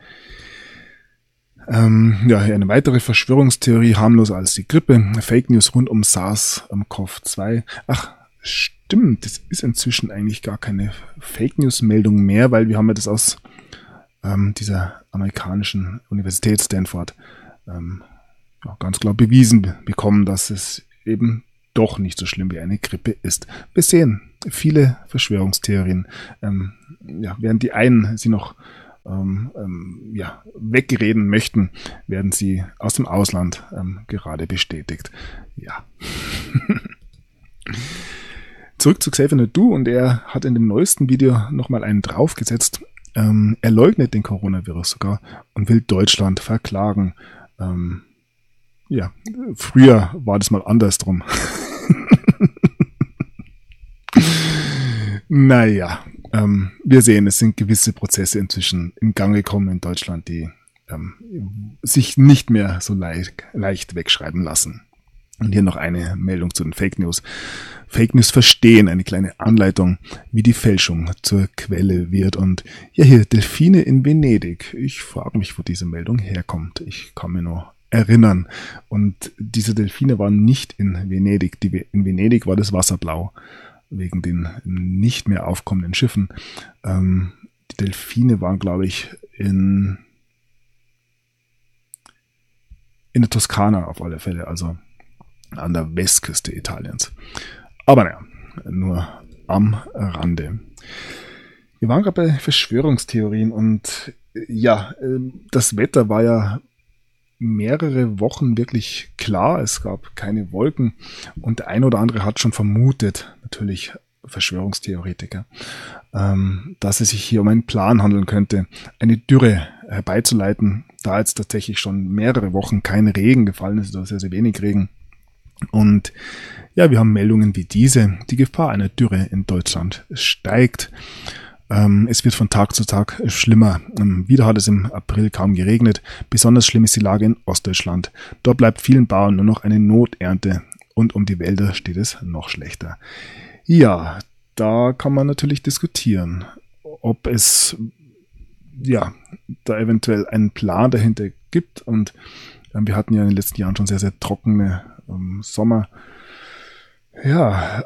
Eine weitere Verschwörungstheorie, harmloser als die Grippe. Fake News rund um SARS-CoV-2. Ach, stimmt, das ist inzwischen eigentlich gar keine Fake News-Meldung mehr, weil wir haben ja das aus dieser amerikanischen Universität Stanford ganz klar bewiesen bekommen, dass es eben doch nicht so schlimm wie eine Grippe ist. Wir sehen viele Verschwörungstheorien, während die einen sie noch wegreden möchten, werden sie aus dem Ausland gerade bestätigt. Ja. Zurück zu Xavier Naidoo, und er hat in dem neuesten Video nochmal einen draufgesetzt. Er leugnet den Coronavirus sogar und will Deutschland verklagen. Früher war das mal andersrum. Naja, wir sehen, es sind gewisse Prozesse inzwischen in Gang gekommen in Deutschland, die sich nicht mehr so leicht wegschreiben lassen. Und hier noch eine Meldung zu den Fake News. Fake News verstehen, eine kleine Anleitung, wie die Fälschung zur Quelle wird. Und ja, hier Delfine in Venedig. Ich frage mich, wo diese Meldung herkommt. Ich kann mir nur erinnern. Und diese Delfine waren nicht in Venedig. In Venedig war das Wasser blau, wegen den nicht mehr aufkommenden Schiffen. Die Delfine waren, glaube ich, in der Toskana auf alle Fälle, also an der Westküste Italiens. Aber naja, nur am Rande. Wir waren gerade bei Verschwörungstheorien, und ja, das Wetter war ja mehrere Wochen wirklich klar. Es gab keine Wolken, und der eine oder andere hat schon vermutet, natürlich Verschwörungstheoretiker, dass es sich hier um einen Plan handeln könnte, eine Dürre herbeizuleiten, da jetzt tatsächlich schon mehrere Wochen kein Regen gefallen ist oder sehr, sehr wenig Regen. Und ja, wir haben Meldungen wie diese. Die Gefahr einer Dürre in Deutschland steigt. Es wird von Tag zu Tag schlimmer. Wieder hat es im April kaum geregnet. Besonders schlimm ist die Lage in Ostdeutschland. Dort bleibt vielen Bauern nur noch eine Noternte, und um die Wälder steht es noch schlechter. Ja, da kann man natürlich diskutieren, ob es da eventuell einen Plan dahinter gibt. Und wir hatten ja in den letzten Jahren schon sehr, sehr trockene Sommer. Ja,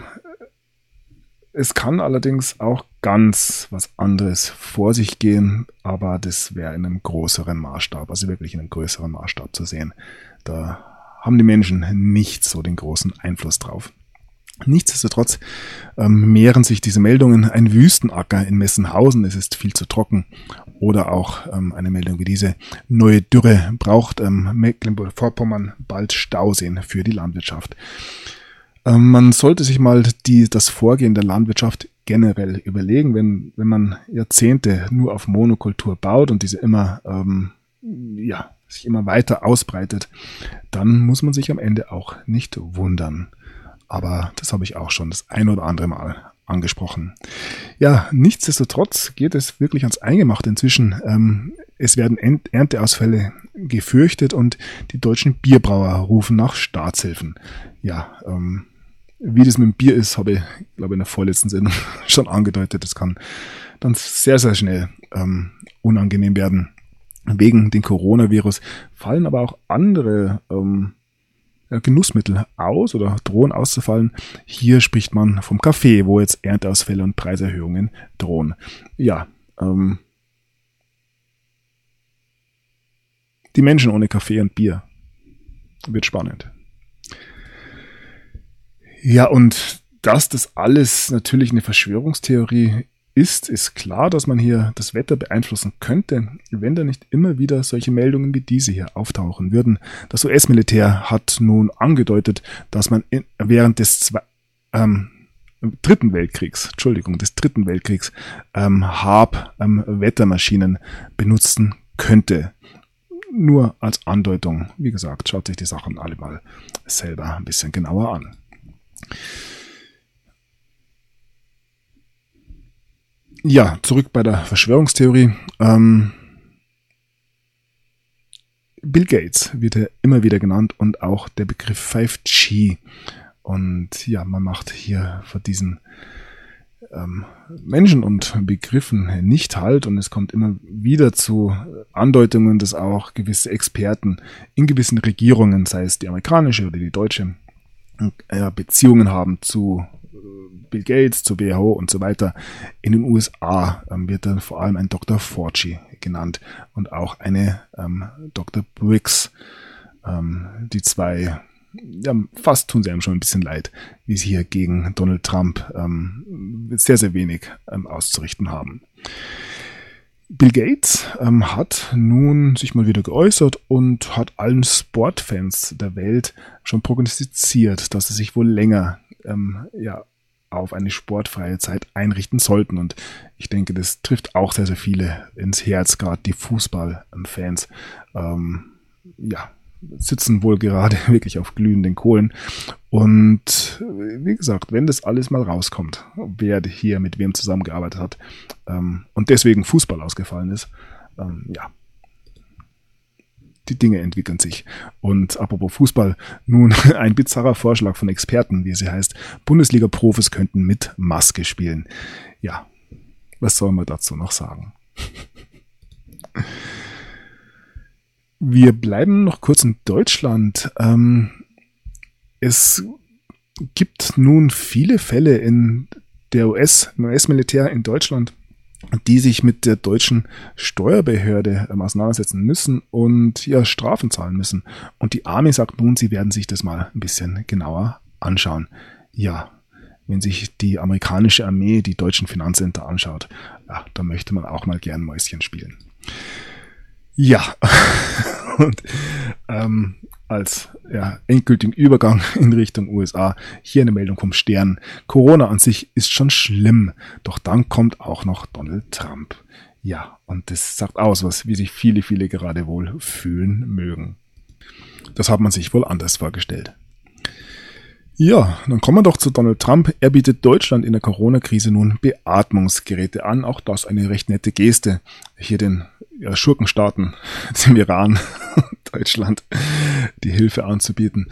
es kann allerdings auch ganz was anderes vor sich gehen, aber das wäre in einem größeren Maßstab, also wirklich in einem größeren Maßstab zu sehen. Da haben die Menschen nicht so den großen Einfluss drauf. Nichtsdestotrotz mehren sich diese Meldungen. Ein Wüstenacker in Messenhausen, es ist viel zu trocken. Oder auch eine Meldung wie diese: neue Dürre, braucht Mecklenburg-Vorpommern bald Stauseen für die Landwirtschaft. Man sollte sich mal das Vorgehen der Landwirtschaft generell überlegen, wenn man Jahrzehnte nur auf Monokultur baut und diese sich immer weiter ausbreitet, dann muss man sich am Ende auch nicht wundern. Aber das habe ich auch schon das ein oder andere Mal angesprochen. Ja, nichtsdestotrotz geht es wirklich ans Eingemachte inzwischen. Es werden Ernteausfälle gefürchtet, und die deutschen Bierbrauer rufen nach Staatshilfen. Ja, wie das mit dem Bier ist, habe ich, glaube ich, in der vorletzten Sendung schon angedeutet. Das kann dann sehr, sehr schnell unangenehm werden. Wegen dem Coronavirus fallen aber auch andere Genussmittel aus oder drohen auszufallen. Hier spricht man vom Kaffee, wo jetzt Ernteausfälle und Preiserhöhungen drohen. Ja, die Menschen ohne Kaffee und Bier. Wird spannend. Ja, und dass das alles natürlich eine Verschwörungstheorie ist klar, dass man hier das Wetter beeinflussen könnte, wenn da nicht immer wieder solche Meldungen wie diese hier auftauchen würden. Das US-Militär hat nun angedeutet, dass man während des Dritten Weltkriegs Wettermaschinen benutzen könnte. Nur als Andeutung. Wie gesagt, schaut sich die Sachen alle mal selber ein bisschen genauer an. Ja, zurück bei der Verschwörungstheorie. Bill Gates wird ja immer wieder genannt, und auch der Begriff 5G. Und ja, man macht hier vor diesen Menschen und Begriffen nicht halt, und es kommt immer wieder zu Andeutungen, dass auch gewisse Experten in gewissen Regierungen, sei es die amerikanische oder die deutsche, Beziehungen haben zu Bill Gates, zu WHO und so weiter. In den USA wird dann vor allem ein Dr. Fauci genannt und auch eine Dr. Birx. Die zwei, ja, fast tun sie einem schon ein bisschen leid, wie sie hier gegen Donald Trump sehr, sehr wenig auszurichten haben. Bill Gates hat nun sich mal wieder geäußert und hat allen Sportfans der Welt schon prognostiziert, dass sie sich wohl länger auf eine sportfreie Zeit einrichten sollten. Und ich denke, das trifft auch sehr, sehr viele ins Herz, gerade die Fußballfans. Sitzen wohl gerade wirklich auf glühenden Kohlen. Und wie gesagt, wenn das alles mal rauskommt, wer hier mit wem zusammengearbeitet hat und deswegen Fußball ausgefallen ist, die Dinge entwickeln sich. Und apropos Fußball, nun ein bizarrer Vorschlag von Experten, wie sie heißt, Bundesliga-Profis könnten mit Maske spielen. Ja, was soll man dazu noch sagen? Wir bleiben noch kurz in Deutschland. Es gibt nun viele Fälle im US-Militär in Deutschland, die sich mit der deutschen Steuerbehörde auseinandersetzen müssen und Strafen zahlen müssen. Und die Army sagt nun, sie werden sich das mal ein bisschen genauer anschauen. Ja, wenn sich die amerikanische Armee die deutschen Finanzämter anschaut, da möchte man auch mal gern Mäuschen spielen. Ja, und als endgültigen Übergang in Richtung USA hier eine Meldung vom Stern. Corona an sich ist schon schlimm, doch dann kommt auch noch Donald Trump. Ja, und das sagt aus, wie sich viele, viele gerade wohl fühlen mögen. Das hat man sich wohl anders vorgestellt. Ja, dann kommen wir doch zu Donald Trump. Er bietet Deutschland in der Corona-Krise nun Beatmungsgeräte an. Auch das eine recht nette Geste. Hier den Schurkenstaaten, dem Iran, Deutschland, die Hilfe anzubieten.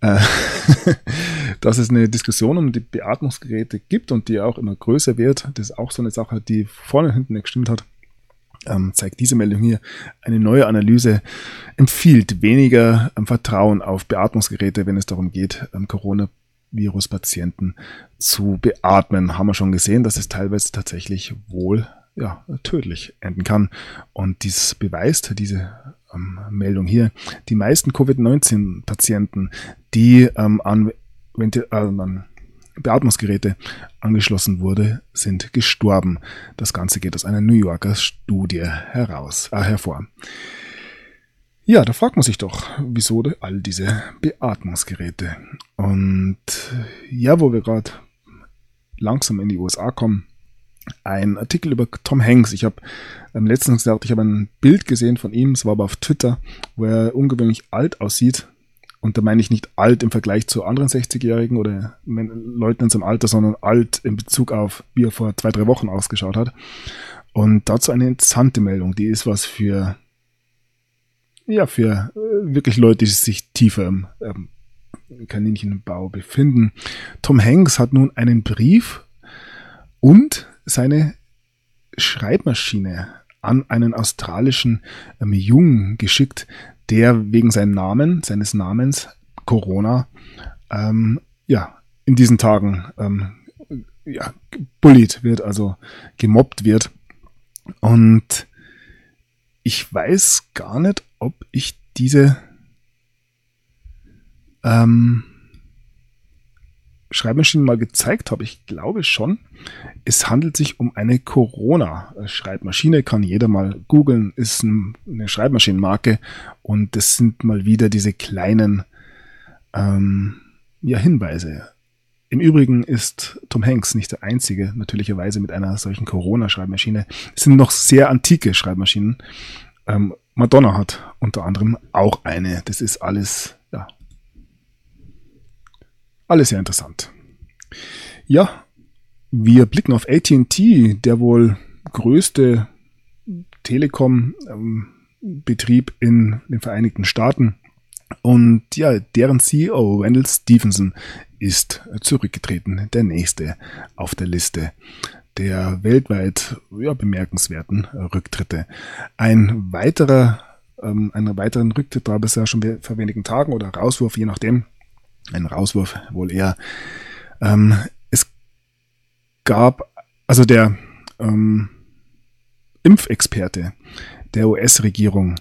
Dass es eine Diskussion um die Beatmungsgeräte gibt und die auch immer größer wird, das ist auch so eine Sache, die vorne und hinten nicht gestimmt hat. Zeigt diese Meldung hier. Eine neue Analyse empfiehlt weniger Vertrauen auf Beatmungsgeräte, wenn es darum geht, Coronavirus-Patienten zu beatmen. Haben wir schon gesehen, dass es teilweise tatsächlich wohl tödlich enden kann. Und dies beweist diese Meldung hier. Die meisten Covid-19-Patienten, die an Beatmungsgeräte angeschlossen wurde, sind gestorben. Das Ganze geht aus einer New Yorker Studie hervor. Ja, da fragt man sich doch, wieso all diese Beatmungsgeräte? Und wo wir gerade langsam in die USA kommen, ein Artikel über Tom Hanks. Ich habe letztens gesagt, ich habe ein Bild gesehen von ihm, es war aber auf Twitter, wo er ungewöhnlich alt aussieht. Und da meine ich nicht alt im Vergleich zu anderen 60-Jährigen oder Leuten in seinem Alter, sondern alt in Bezug auf, wie er vor 2-3 Wochen ausgeschaut hat. Und dazu eine interessante Meldung, die ist was für wirklich Leute, die sich tiefer im Kaninchenbau befinden. Tom Hanks hat nun einen Brief und seine Schreibmaschine an einen australischen Jungen geschickt, der wegen seines Namens Corona in diesen Tagen bullied wird, also gemobbt wird. Und ich weiß gar nicht, ob ich diese Schreibmaschinen mal gezeigt habe. Ich glaube schon. Es handelt sich um eine Corona-Schreibmaschine. Kann jeder mal googeln. Ist eine Schreibmaschinenmarke. Und das sind mal wieder diese kleinen Hinweise. Im Übrigen ist Tom Hanks nicht der Einzige, natürlicherweise mit einer solchen Corona-Schreibmaschine. Es sind noch sehr antike Schreibmaschinen. Madonna hat unter anderem auch eine. Das ist alles sehr interessant. Ja, wir blicken auf AT&T, der wohl größte Telekom-Betrieb in den Vereinigten Staaten. Und deren CEO Wendell Stephenson ist zurückgetreten, der nächste auf der Liste der weltweit bemerkenswerten Rücktritte. Einen weiteren Rücktritt gab es ja schon vor wenigen Tagen oder Rauswurf, je nachdem. Ein Rauswurf wohl eher. Es gab, also der Impfexperte der US-Regierung,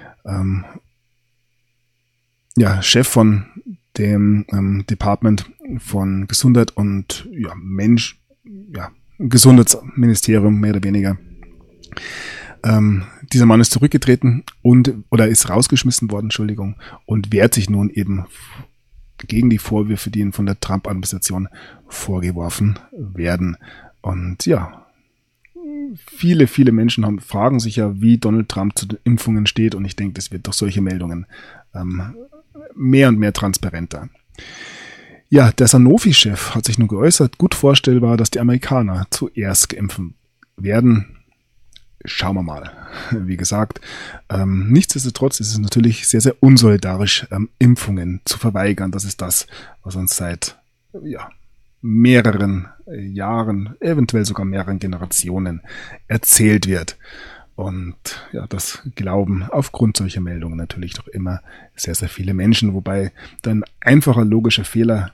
Chef von dem Department von Gesundheit und Gesundheitsministerium mehr oder weniger, Dieser Mann ist zurückgetreten oder ist rausgeschmissen worden, Entschuldigung, und wehrt sich nun eben gegen die Vorwürfe, die ihm von der Trump-Administration vorgeworfen werden. Und ja, viele fragen sich ja, wie Donald Trump zu den Impfungen steht, und ich denke, das wird durch solche Meldungen mehr und mehr transparenter. Ja, der Sanofi-Chef hat sich nun geäußert, gut vorstellbar, dass die Amerikaner zuerst geimpft werden. Schauen wir mal. Wie gesagt, nichtsdestotrotz ist es natürlich sehr, sehr unsolidarisch, Impfungen zu verweigern. Das ist das, was uns seit mehreren Jahren, eventuell sogar mehreren Generationen erzählt wird. Und ja, das glauben aufgrund solcher Meldungen natürlich doch immer sehr, sehr viele Menschen, wobei dann einfacher logischer Fehler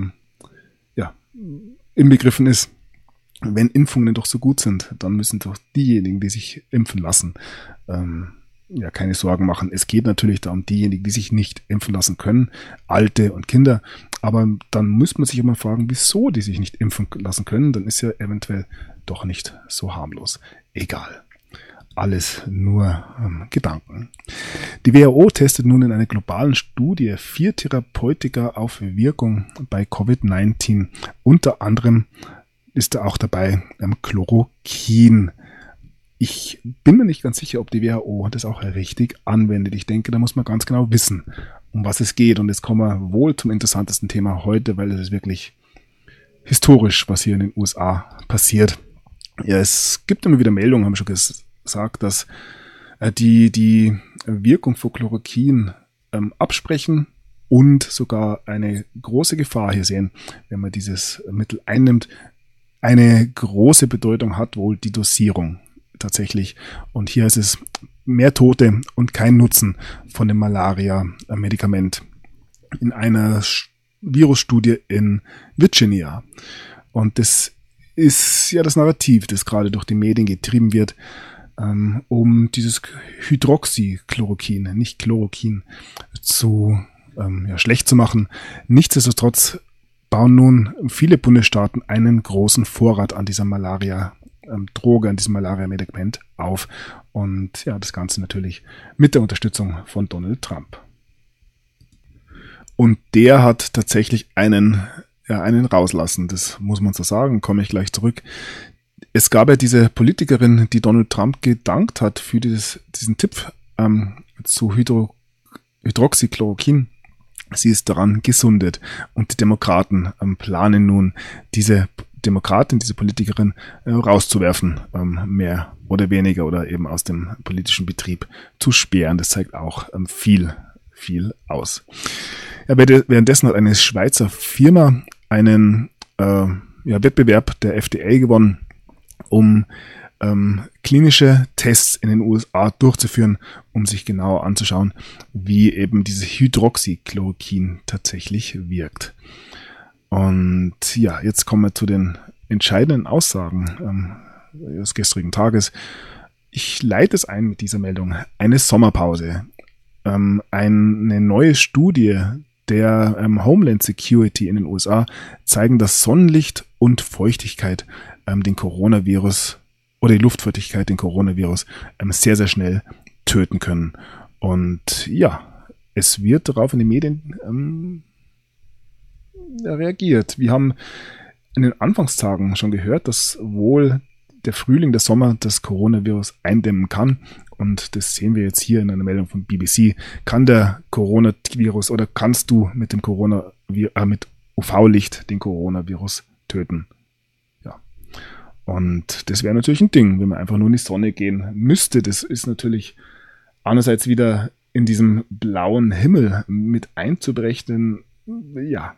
inbegriffen ist. Wenn Impfungen doch so gut sind, dann müssen doch diejenigen, die sich impfen lassen, keine Sorgen machen. Es geht natürlich da um diejenigen, die sich nicht impfen lassen können, Alte und Kinder. Aber dann muss man sich immer fragen, wieso die sich nicht impfen lassen können. Dann ist ja eventuell doch nicht so harmlos. Egal. Alles nur Gedanken. Die WHO testet nun in einer globalen Studie 4 Therapeutika auf Wirkung bei Covid-19. Unter anderem ist da auch dabei Chloroquin. Ich bin mir nicht ganz sicher, ob die WHO das auch richtig anwendet. Ich denke, da muss man ganz genau wissen, um was es geht. Und jetzt kommen wir wohl zum interessantesten Thema heute, weil es ist wirklich historisch, was hier in den USA passiert. Ja, es gibt immer wieder Meldungen, haben wir schon gesagt, dass die Wirkung von Chloroquin absprechen und sogar eine große Gefahr hier sehen, wenn man dieses Mittel einnimmt. Eine große Bedeutung hat wohl die Dosierung tatsächlich. Und hier ist es mehr Tote und kein Nutzen von dem Malaria-Medikament in einer Virusstudie in Virginia. Und das ist ja das Narrativ, das gerade durch die Medien getrieben wird, um dieses Hydroxychloroquin, nicht Chloroquin, schlecht zu machen. Nichtsdestotrotz bauen nun viele Bundesstaaten einen großen Vorrat an dieser Malaria-Droge, an diesem Malaria-Medikament auf. Und ja, das Ganze natürlich mit der Unterstützung von Donald Trump. Und der hat tatsächlich einen rauslassen. Das muss man so sagen, komme ich gleich zurück. Es gab ja diese Politikerin, die Donald Trump gedankt hat für diesen Tipp zu Hydroxychloroquin. Sie ist daran gesundet und die Demokraten planen nun, diese Politikerin rauszuwerfen, mehr oder weniger, oder eben aus dem politischen Betrieb zu sperren. Das zeigt auch viel aus. Ja, währenddessen hat eine Schweizer Firma einen Wettbewerb der FDA gewonnen, um klinische Tests in den USA durchzuführen, um sich genauer anzuschauen, wie eben dieses Hydroxychloroquin tatsächlich wirkt. Und ja, jetzt kommen wir zu den entscheidenden Aussagen des gestrigen Tages. Ich leite es ein mit dieser Meldung. Eine Sommerpause. Eine neue Studie der Homeland Security in den USA zeigen, dass Sonnenlicht und Feuchtigkeit den Coronavirus oder die Luftfeuchtigkeit den Coronavirus sehr, sehr schnell töten können. Und ja, es wird darauf in den Medien reagiert. Wir haben in den Anfangstagen schon gehört, dass wohl der Frühling, der Sommer das Coronavirus eindämmen kann. Und das sehen wir jetzt hier in einer Meldung von BBC. Kann der Coronavirus oder kannst du mit dem mit UV-Licht den Coronavirus töten? Ja. Und das wäre natürlich ein Ding, wenn man einfach nur in die Sonne gehen müsste. Das ist natürlich andererseits wieder in diesem blauen Himmel mit einzuberechnen. Ja,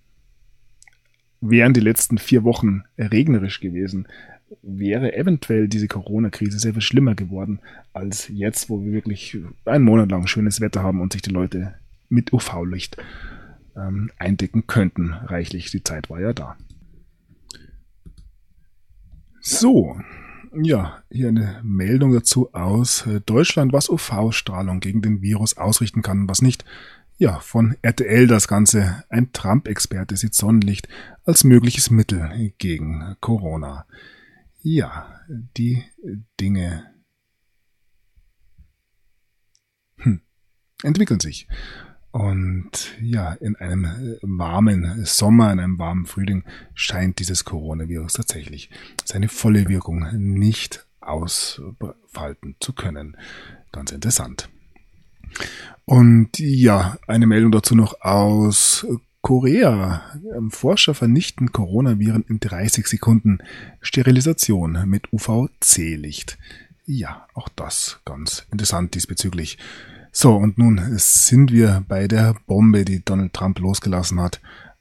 wären die letzten 4 Wochen regnerisch gewesen, wäre eventuell diese Corona-Krise sehr viel schlimmer geworden als jetzt, wo wir wirklich einen Monat lang schönes Wetter haben und sich die Leute mit UV-Licht eindecken könnten. Reichlich, die Zeit war ja da. So, ja, hier eine Meldung dazu aus Deutschland, was UV-Strahlung gegen den Virus ausrichten kann und was nicht. Ja, von RTL das Ganze. Ein Trump-Experte sieht Sonnenlicht als mögliches Mittel gegen Corona. Ja, die Dinge entwickeln sich. Und ja, in einem warmen Sommer, in einem warmen Frühling scheint dieses Coronavirus tatsächlich seine volle Wirkung nicht ausfalten zu können. Ganz interessant. Und ja, eine Meldung dazu noch aus Korea. Forscher vernichten Coronaviren in 30 Sekunden. Sterilisation mit UVC-Licht. Ja, auch das ganz interessant diesbezüglich. So, und nun sind wir bei der Bombe, die Donald Trump losgelassen hat.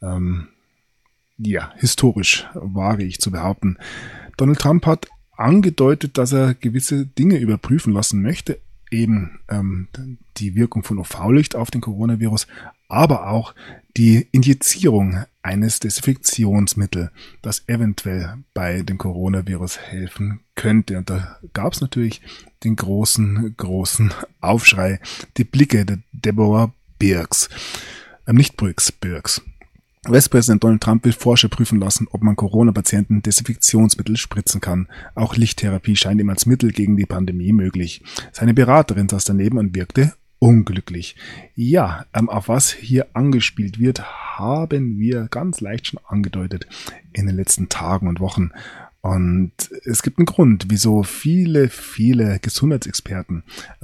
Ja, historisch wage ich zu behaupten. Donald Trump hat angedeutet, dass er gewisse Dinge überprüfen lassen möchte, eben die Wirkung von UV-Licht auf den Coronavirus, aber auch die Injizierung eines Desinfektionsmittels, das eventuell bei dem Coronavirus helfen könnte. Und da gab es natürlich den großen Aufschrei, die Blicke der Deborah Birx. Nicht Birx. US-Präsident Donald Trump will Forscher prüfen lassen, ob man Corona-Patienten Desinfektionsmittel spritzen kann. Auch Lichttherapie scheint ihm als Mittel gegen die Pandemie möglich. Seine Beraterin saß daneben und wirkte unglücklich. Ja, auf was hier angespielt wird, haben wir ganz leicht schon angedeutet in den letzten Tagen und Wochen. Und es gibt einen Grund, wieso viele Gesundheitsexperten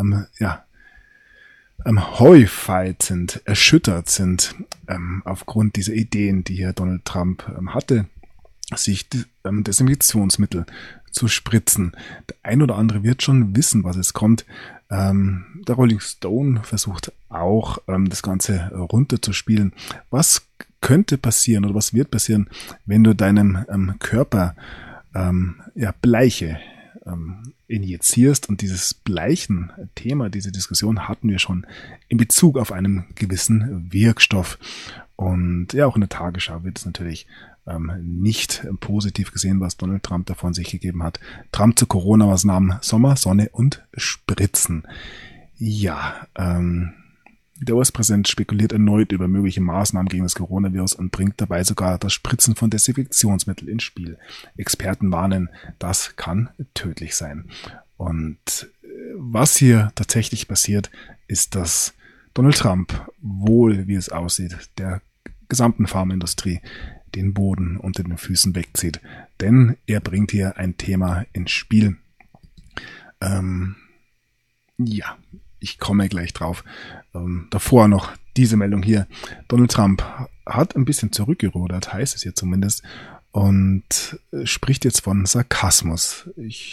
Horrified sind, erschüttert sind aufgrund dieser Ideen, die hier Donald Trump hatte, sich Desinfektionsmittel zu spritzen. Der ein oder andere wird schon wissen, was es kommt. Der Rolling Stone versucht auch, das Ganze runterzuspielen. Was könnte passieren oder was wird passieren, wenn du deinem Körper Bleiche injizierst? Und dieses Bleichen-Thema, diese Diskussion hatten wir schon in Bezug auf einen gewissen Wirkstoff. Und ja, auch in der Tagesschau wird es natürlich nicht positiv gesehen, was Donald Trump da von sich gegeben hat. Trump zu Corona-Maßnahmen, Sommer, Sonne und Spritzen. Ja, der US-Präsident spekuliert erneut über mögliche Maßnahmen gegen das Coronavirus und bringt dabei sogar das Spritzen von Desinfektionsmitteln ins Spiel. Experten warnen, das kann tödlich sein. Und was hier tatsächlich passiert, ist, dass Donald Trump wohl, wie es aussieht, der gesamten Pharmaindustrie den Boden unter den Füßen wegzieht. Denn er bringt hier ein Thema ins Spiel. Ich komme gleich drauf. Davor noch diese Meldung hier. Donald Trump hat ein bisschen zurückgerudert, heißt es hier zumindest, und spricht jetzt von Sarkasmus.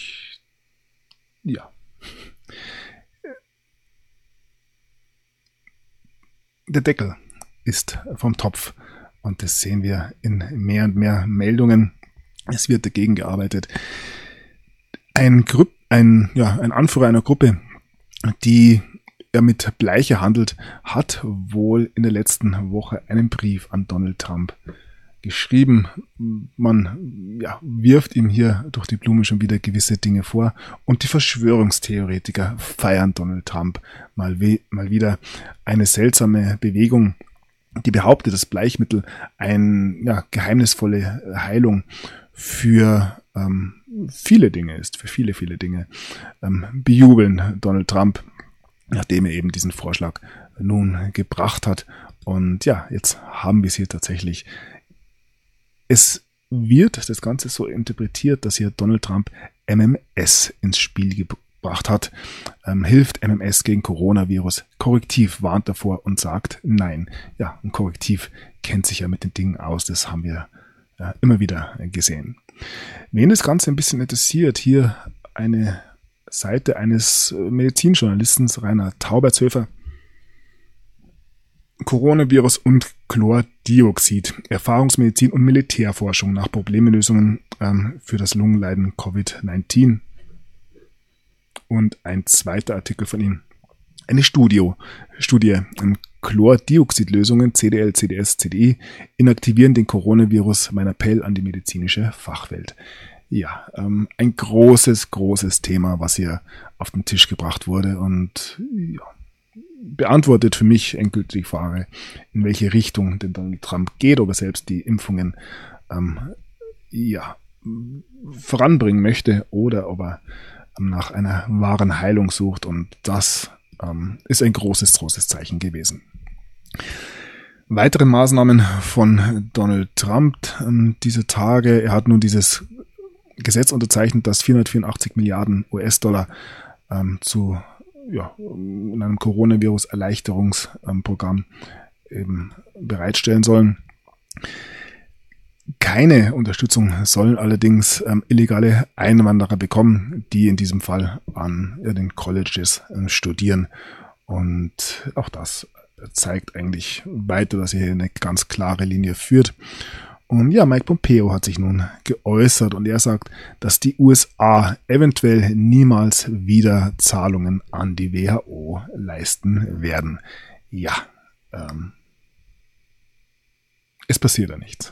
Der Deckel ist vom Topf und das sehen wir in mehr und mehr Meldungen. Es wird dagegen gearbeitet. Ein Anführer einer Gruppe, die mit Bleiche handelt, hat wohl in der letzten Woche einen Brief an Donald Trump geschrieben. Man wirft ihm hier durch die Blume schon wieder gewisse Dinge vor und die Verschwörungstheoretiker feiern Donald Trump mal wieder. Eine seltsame Bewegung, die behauptet, dass Bleichmittel eine geheimnisvolle Heilung für viele Dinge ist, für viele Dinge, bejubeln Donald Trump, nachdem er eben diesen Vorschlag nun gebracht hat. Und ja, jetzt haben wir es hier tatsächlich. Es wird das Ganze so interpretiert, dass hier Donald Trump MMS ins Spiel gebracht hat. Hilft MMS gegen Coronavirus? Korrektiv warnt davor und sagt nein. Ja, ein Korrektiv kennt sich ja mit den Dingen aus, das haben wir immer wieder gesehen. Wen das Ganze ein bisschen interessiert, hier eine Seite eines Medizinjournalisten, Rainer Taubertshöfer. Coronavirus und Chlordioxid, Erfahrungsmedizin und Militärforschung nach Problemlösungen für das Lungenleiden Covid-19. Und ein zweiter Artikel von ihm. Eine Studie Chlordioxidlösungen, CDL, CDS, CDI, inaktivieren den Coronavirus. Mein Appell an die medizinische Fachwelt. Ja, ein großes Thema, was hier auf den Tisch gebracht wurde und beantwortet für mich endgültig die Frage, in welche Richtung denn Donald Trump geht, ob er selbst die Impfungen voranbringen möchte oder ob er nach einer wahren Heilung sucht, und das ist ein großes Zeichen gewesen. Weitere Maßnahmen von Donald Trump diese Tage. Er hat nun dieses Gesetz unterzeichnet, das 484 Milliarden US-Dollar in einem Coronavirus-Erleichterungsprogramm eben bereitstellen sollen. Keine Unterstützung sollen allerdings illegale Einwanderer bekommen, die in diesem Fall an den Colleges studieren. Und auch das zeigt eigentlich weiter, dass er hier eine ganz klare Linie führt. Und ja, Mike Pompeo hat sich nun geäußert und er sagt, dass die USA eventuell niemals wieder Zahlungen an die WHO leisten werden. Ja, es passiert ja nichts.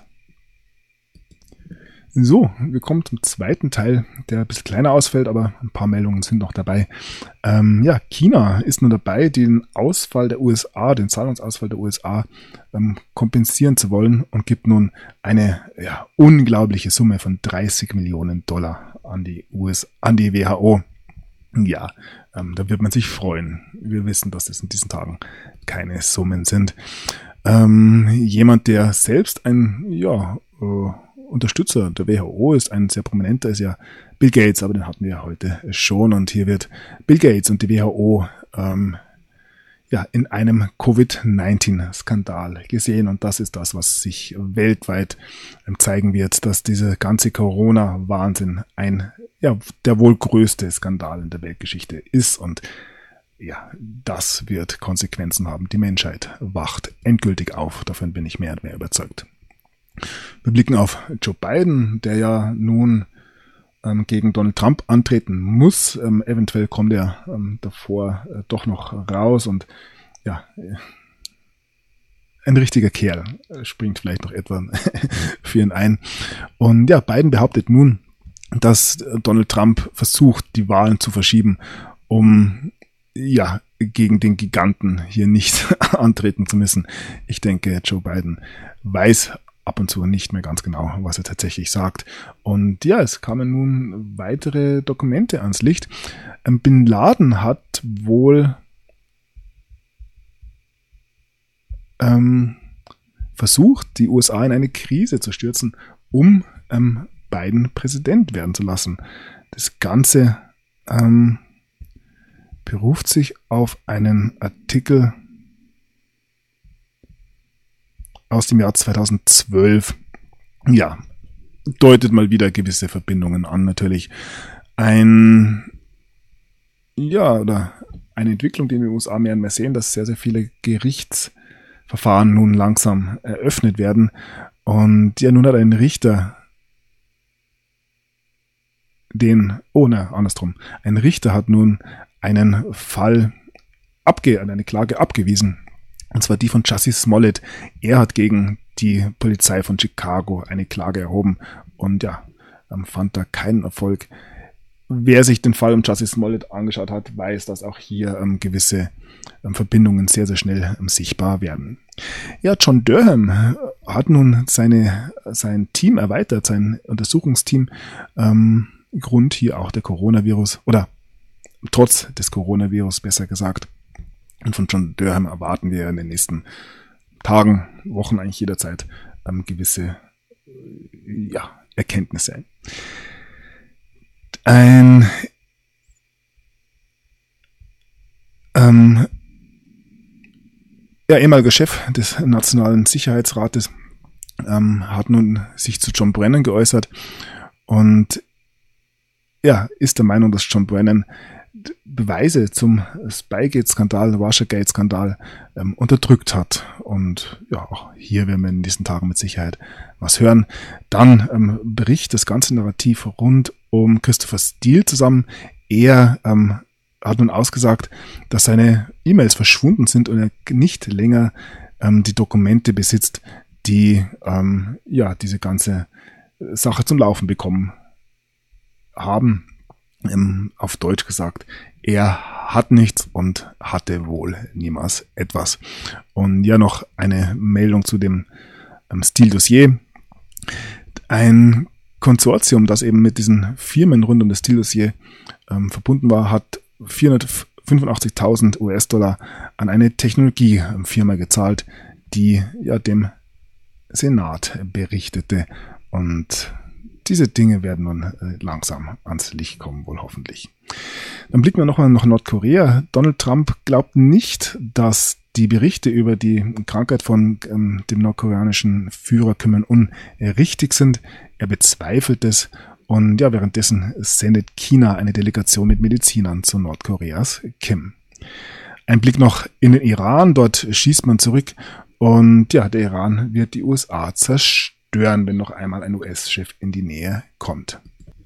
So, wir kommen zum zweiten Teil, der ein bisschen kleiner ausfällt, aber ein paar Meldungen sind noch dabei. China ist nun dabei, den Ausfall der USA, den Zahlungsausfall der USA kompensieren zu wollen und gibt nun eine unglaubliche Summe von $30 Millionen an die WHO. Ja, da wird man sich freuen. Wir wissen, dass das in diesen Tagen keine Summen sind. Jemand, der selbst ein Unterstützer der WHO ist, ein sehr prominenter, ist ja Bill Gates, aber den hatten wir ja heute schon. Und hier wird Bill Gates und die WHO in einem Covid-19-Skandal gesehen. Und das ist das, was sich weltweit zeigen wird, dass dieser ganze Corona-Wahnsinn der wohl größte Skandal in der Weltgeschichte ist. Und ja, das wird Konsequenzen haben. Die Menschheit wacht endgültig auf. Davon bin ich mehr und mehr überzeugt. Wir blicken auf Joe Biden, der ja nun gegen Donald Trump antreten muss. Eventuell kommt er davor doch noch raus und ein richtiger Kerl springt vielleicht noch etwa für ihn ein. Und ja, Biden behauptet nun, dass Donald Trump versucht, die Wahlen zu verschieben, um gegen den Giganten hier nicht antreten zu müssen. Ich denke, Joe Biden weiß ab und zu nicht mehr ganz genau, was er tatsächlich sagt. Und ja, es kamen nun weitere Dokumente ans Licht. Bin Laden hat wohl versucht, die USA in eine Krise zu stürzen, um Biden Präsident werden zu lassen. Das Ganze beruft sich auf einen Artikel aus dem Jahr 2012. Ja, deutet mal wieder gewisse Verbindungen an, natürlich. Eine Entwicklung, die in den USA mehr und mehr sehen, dass sehr, sehr viele Gerichtsverfahren nun langsam eröffnet werden. Und ja, nun hat ein Richter ein Richter hat nun einen Fall eine Klage abgewiesen. Und zwar die von Jussie Smollett. Er hat gegen die Polizei von Chicago eine Klage erhoben und fand da keinen Erfolg. Wer sich den Fall um Jussie Smollett angeschaut hat, weiß, dass auch hier gewisse Verbindungen sehr, sehr schnell sichtbar werden. Ja, John Durham hat nun sein Team erweitert, sein Untersuchungsteam, Grund hier auch der Coronavirus, oder trotz des Coronavirus besser gesagt. Und von John Durham erwarten wir in den nächsten Tagen, Wochen, eigentlich jederzeit gewisse Erkenntnisse. Ein ehemaliger Chef des Nationalen Sicherheitsrates hat nun sich zu John Brennan geäußert und ist der Meinung, dass John Brennan Beweise zum Spygate-Skandal, Russiagate-Skandal unterdrückt hat. Und auch hier werden wir in diesen Tagen mit Sicherheit was hören. Dann bricht das ganze Narrativ rund um Christopher Steele zusammen. Er hat nun ausgesagt, dass seine E-Mails verschwunden sind und er nicht länger die Dokumente besitzt, die diese ganze Sache zum Laufen bekommen haben. Auf Deutsch gesagt, er hat nichts und hatte wohl niemals etwas. Und noch eine Meldung zu dem Steele-Dossier. Ein Konsortium, das eben mit diesen Firmen rund um das Steele-Dossier verbunden war, hat 85.000 US-Dollar an eine Technologiefirma gezahlt, die ja dem Senat berichtete. Und diese Dinge werden nun langsam ans Licht kommen, wohl hoffentlich. Dann blicken wir nochmal nach Nordkorea. Donald Trump glaubt nicht, dass die Berichte über die Krankheit von dem nordkoreanischen Führer Kim Jong-un richtig sind. Er bezweifelt es. Und ja, währenddessen sendet China eine Delegation mit Medizinern zu Nordkoreas Kim. Ein Blick noch in den Iran. Dort schießt man zurück. Und ja, der Iran wird die USA zerstören, wenn noch einmal ein US-Chef in die Nähe kommt.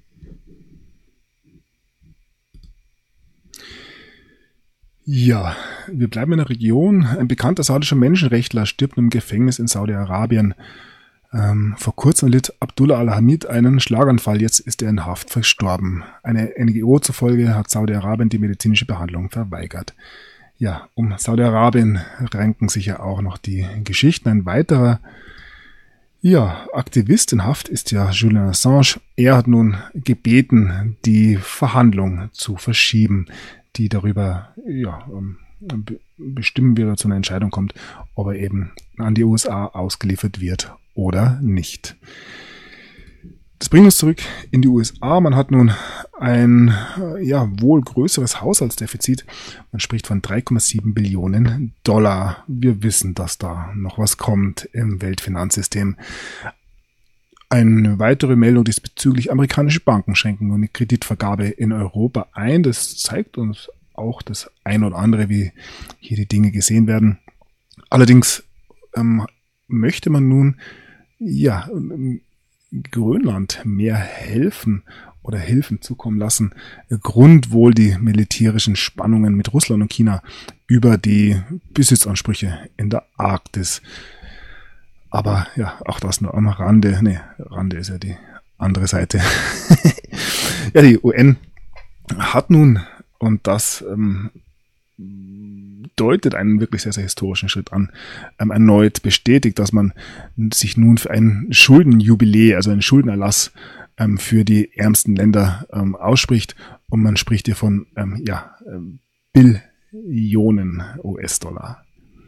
Ja, wir bleiben in der Region. Ein bekannter saudischer Menschenrechtler stirbt im Gefängnis in Saudi-Arabien. Vor kurzem litt Abdullah al-Hamid einen Schlaganfall, jetzt ist er in Haft verstorben. Eine NGO zufolge hat Saudi-Arabien die medizinische Behandlung verweigert. Ja, um Saudi-Arabien ranken sich ja auch noch die Geschichten. Ein weiterer Aktivist in Haft ist ja Julian Assange. Er hat nun gebeten, die Verhandlung zu verschieben, die darüber bestimmen, wie er zu einer Entscheidung kommt, ob er eben an die USA ausgeliefert wird oder nicht. Das bringt uns zurück in die USA. Man hat nun ein wohl größeres Haushaltsdefizit. Man spricht von 3,7 Billionen Dollar. Wir wissen, dass da noch was kommt im Weltfinanzsystem. Eine weitere Meldung diesbezüglich: amerikanische Banken schränken nun die Kreditvergabe in Europa ein. Das zeigt uns auch das ein oder andere, wie hier die Dinge gesehen werden. Allerdings möchte man nun Grönland mehr helfen oder Hilfen zukommen lassen. Grund wohl die militärischen Spannungen mit Russland und China über die Besitzansprüche in der Arktis. Aber ja, auch das nur am Rande. Rande ist ja die andere Seite. Ja, die UN hat nun, und das deutet einen wirklich sehr, sehr historischen Schritt an, erneut bestätigt, dass man sich nun für ein Schuldenjubiläum, also einen Schuldenerlass für die ärmsten Länder ausspricht. Und man spricht hier von Billionen US-Dollar.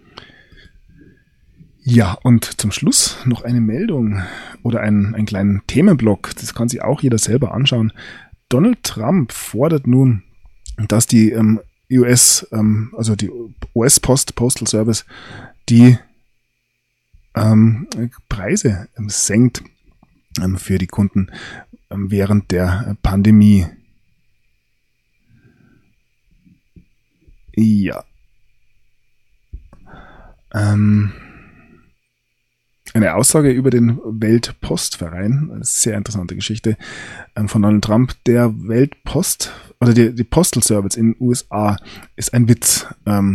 Ja, und zum Schluss noch eine Meldung oder einen kleinen Themenblock. Das kann sich auch jeder selber anschauen. Donald Trump fordert nun, dass die die US-Postal Service die Preise senkt für die Kunden während der Pandemie. Ja. Eine Aussage über den Weltpostverein, eine sehr interessante Geschichte von Donald Trump. Der Weltpost oder die Postal Service in den USA ist ein Witz.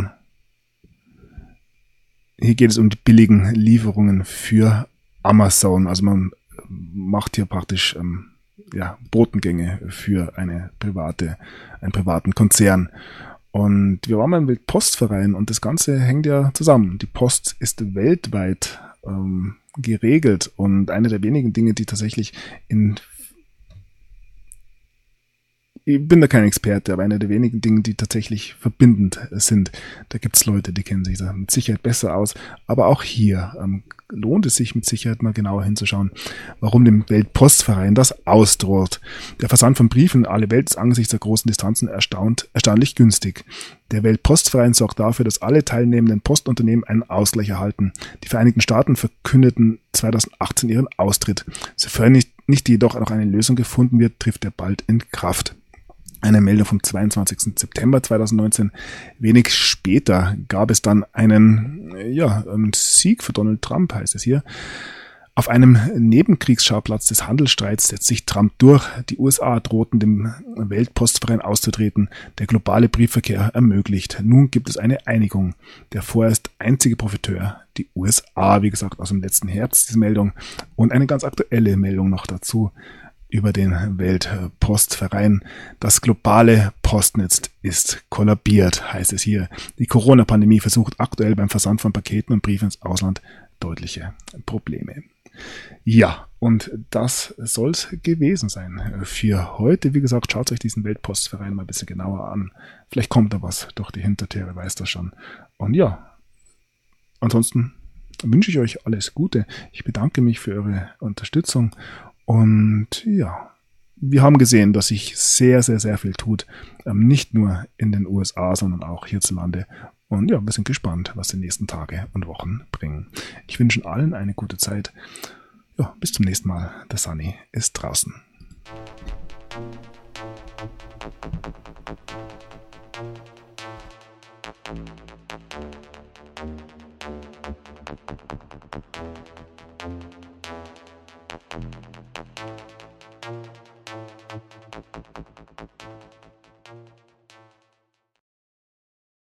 Hier geht es um die billigen Lieferungen für Amazon. Also man macht hier praktisch Botengänge für einen privaten Konzern. Und wir waren beim Weltpostverein und das Ganze hängt ja zusammen. Die Post ist weltweit geregelt und eine der wenigen Dinge, die tatsächlich ich bin da kein Experte, aber eine der wenigen Dinge, die tatsächlich verbindend sind. Da gibt es Leute, die kennen sich da mit Sicherheit besser aus. Aber auch hier lohnt es sich mit Sicherheit mal genauer hinzuschauen, warum dem Weltpostverein das ausdroht. Der Versand von Briefen in alle Welt ist angesichts der großen Distanzen erstaunlich günstig. Der Weltpostverein sorgt dafür, dass alle teilnehmenden Postunternehmen einen Ausgleich erhalten. Die Vereinigten Staaten verkündeten 2018 ihren Austritt. Sofern nicht jedoch noch eine Lösung gefunden wird, trifft er bald in Kraft. Eine Meldung vom 22. September 2019. Wenig später gab es dann einen Sieg für Donald Trump, heißt es hier. Auf einem Nebenkriegsschauplatz des Handelsstreits setzt sich Trump durch. Die USA drohten dem Weltpostverein auszutreten, der globale Briefverkehr ermöglicht. Nun gibt es eine Einigung. Der vorerst einzige Profiteur, die USA, wie gesagt, aus dem letzten Herbst, diese Meldung. Und eine ganz aktuelle Meldung noch dazu über den Weltpostverein. Das globale Postnetz ist kollabiert, heißt es hier. Die Corona-Pandemie versucht aktuell beim Versand von Paketen und Briefen ins Ausland deutliche Probleme. Ja, und das soll's gewesen sein für heute. Wie gesagt, schaut euch diesen Weltpostverein mal ein bisschen genauer an. Vielleicht kommt da was durch die Hintertüre, weiß das schon. Und ja, ansonsten wünsche ich euch alles Gute. Ich bedanke mich für eure Unterstützung. Und ja, wir haben gesehen, dass sich sehr, sehr, sehr viel tut. Nicht nur in den USA, sondern auch hierzulande. Und ja, wir sind gespannt, was die nächsten Tage und Wochen bringen. Ich wünsche allen eine gute Zeit. Ja, bis zum nächsten Mal. Der Sunny ist draußen.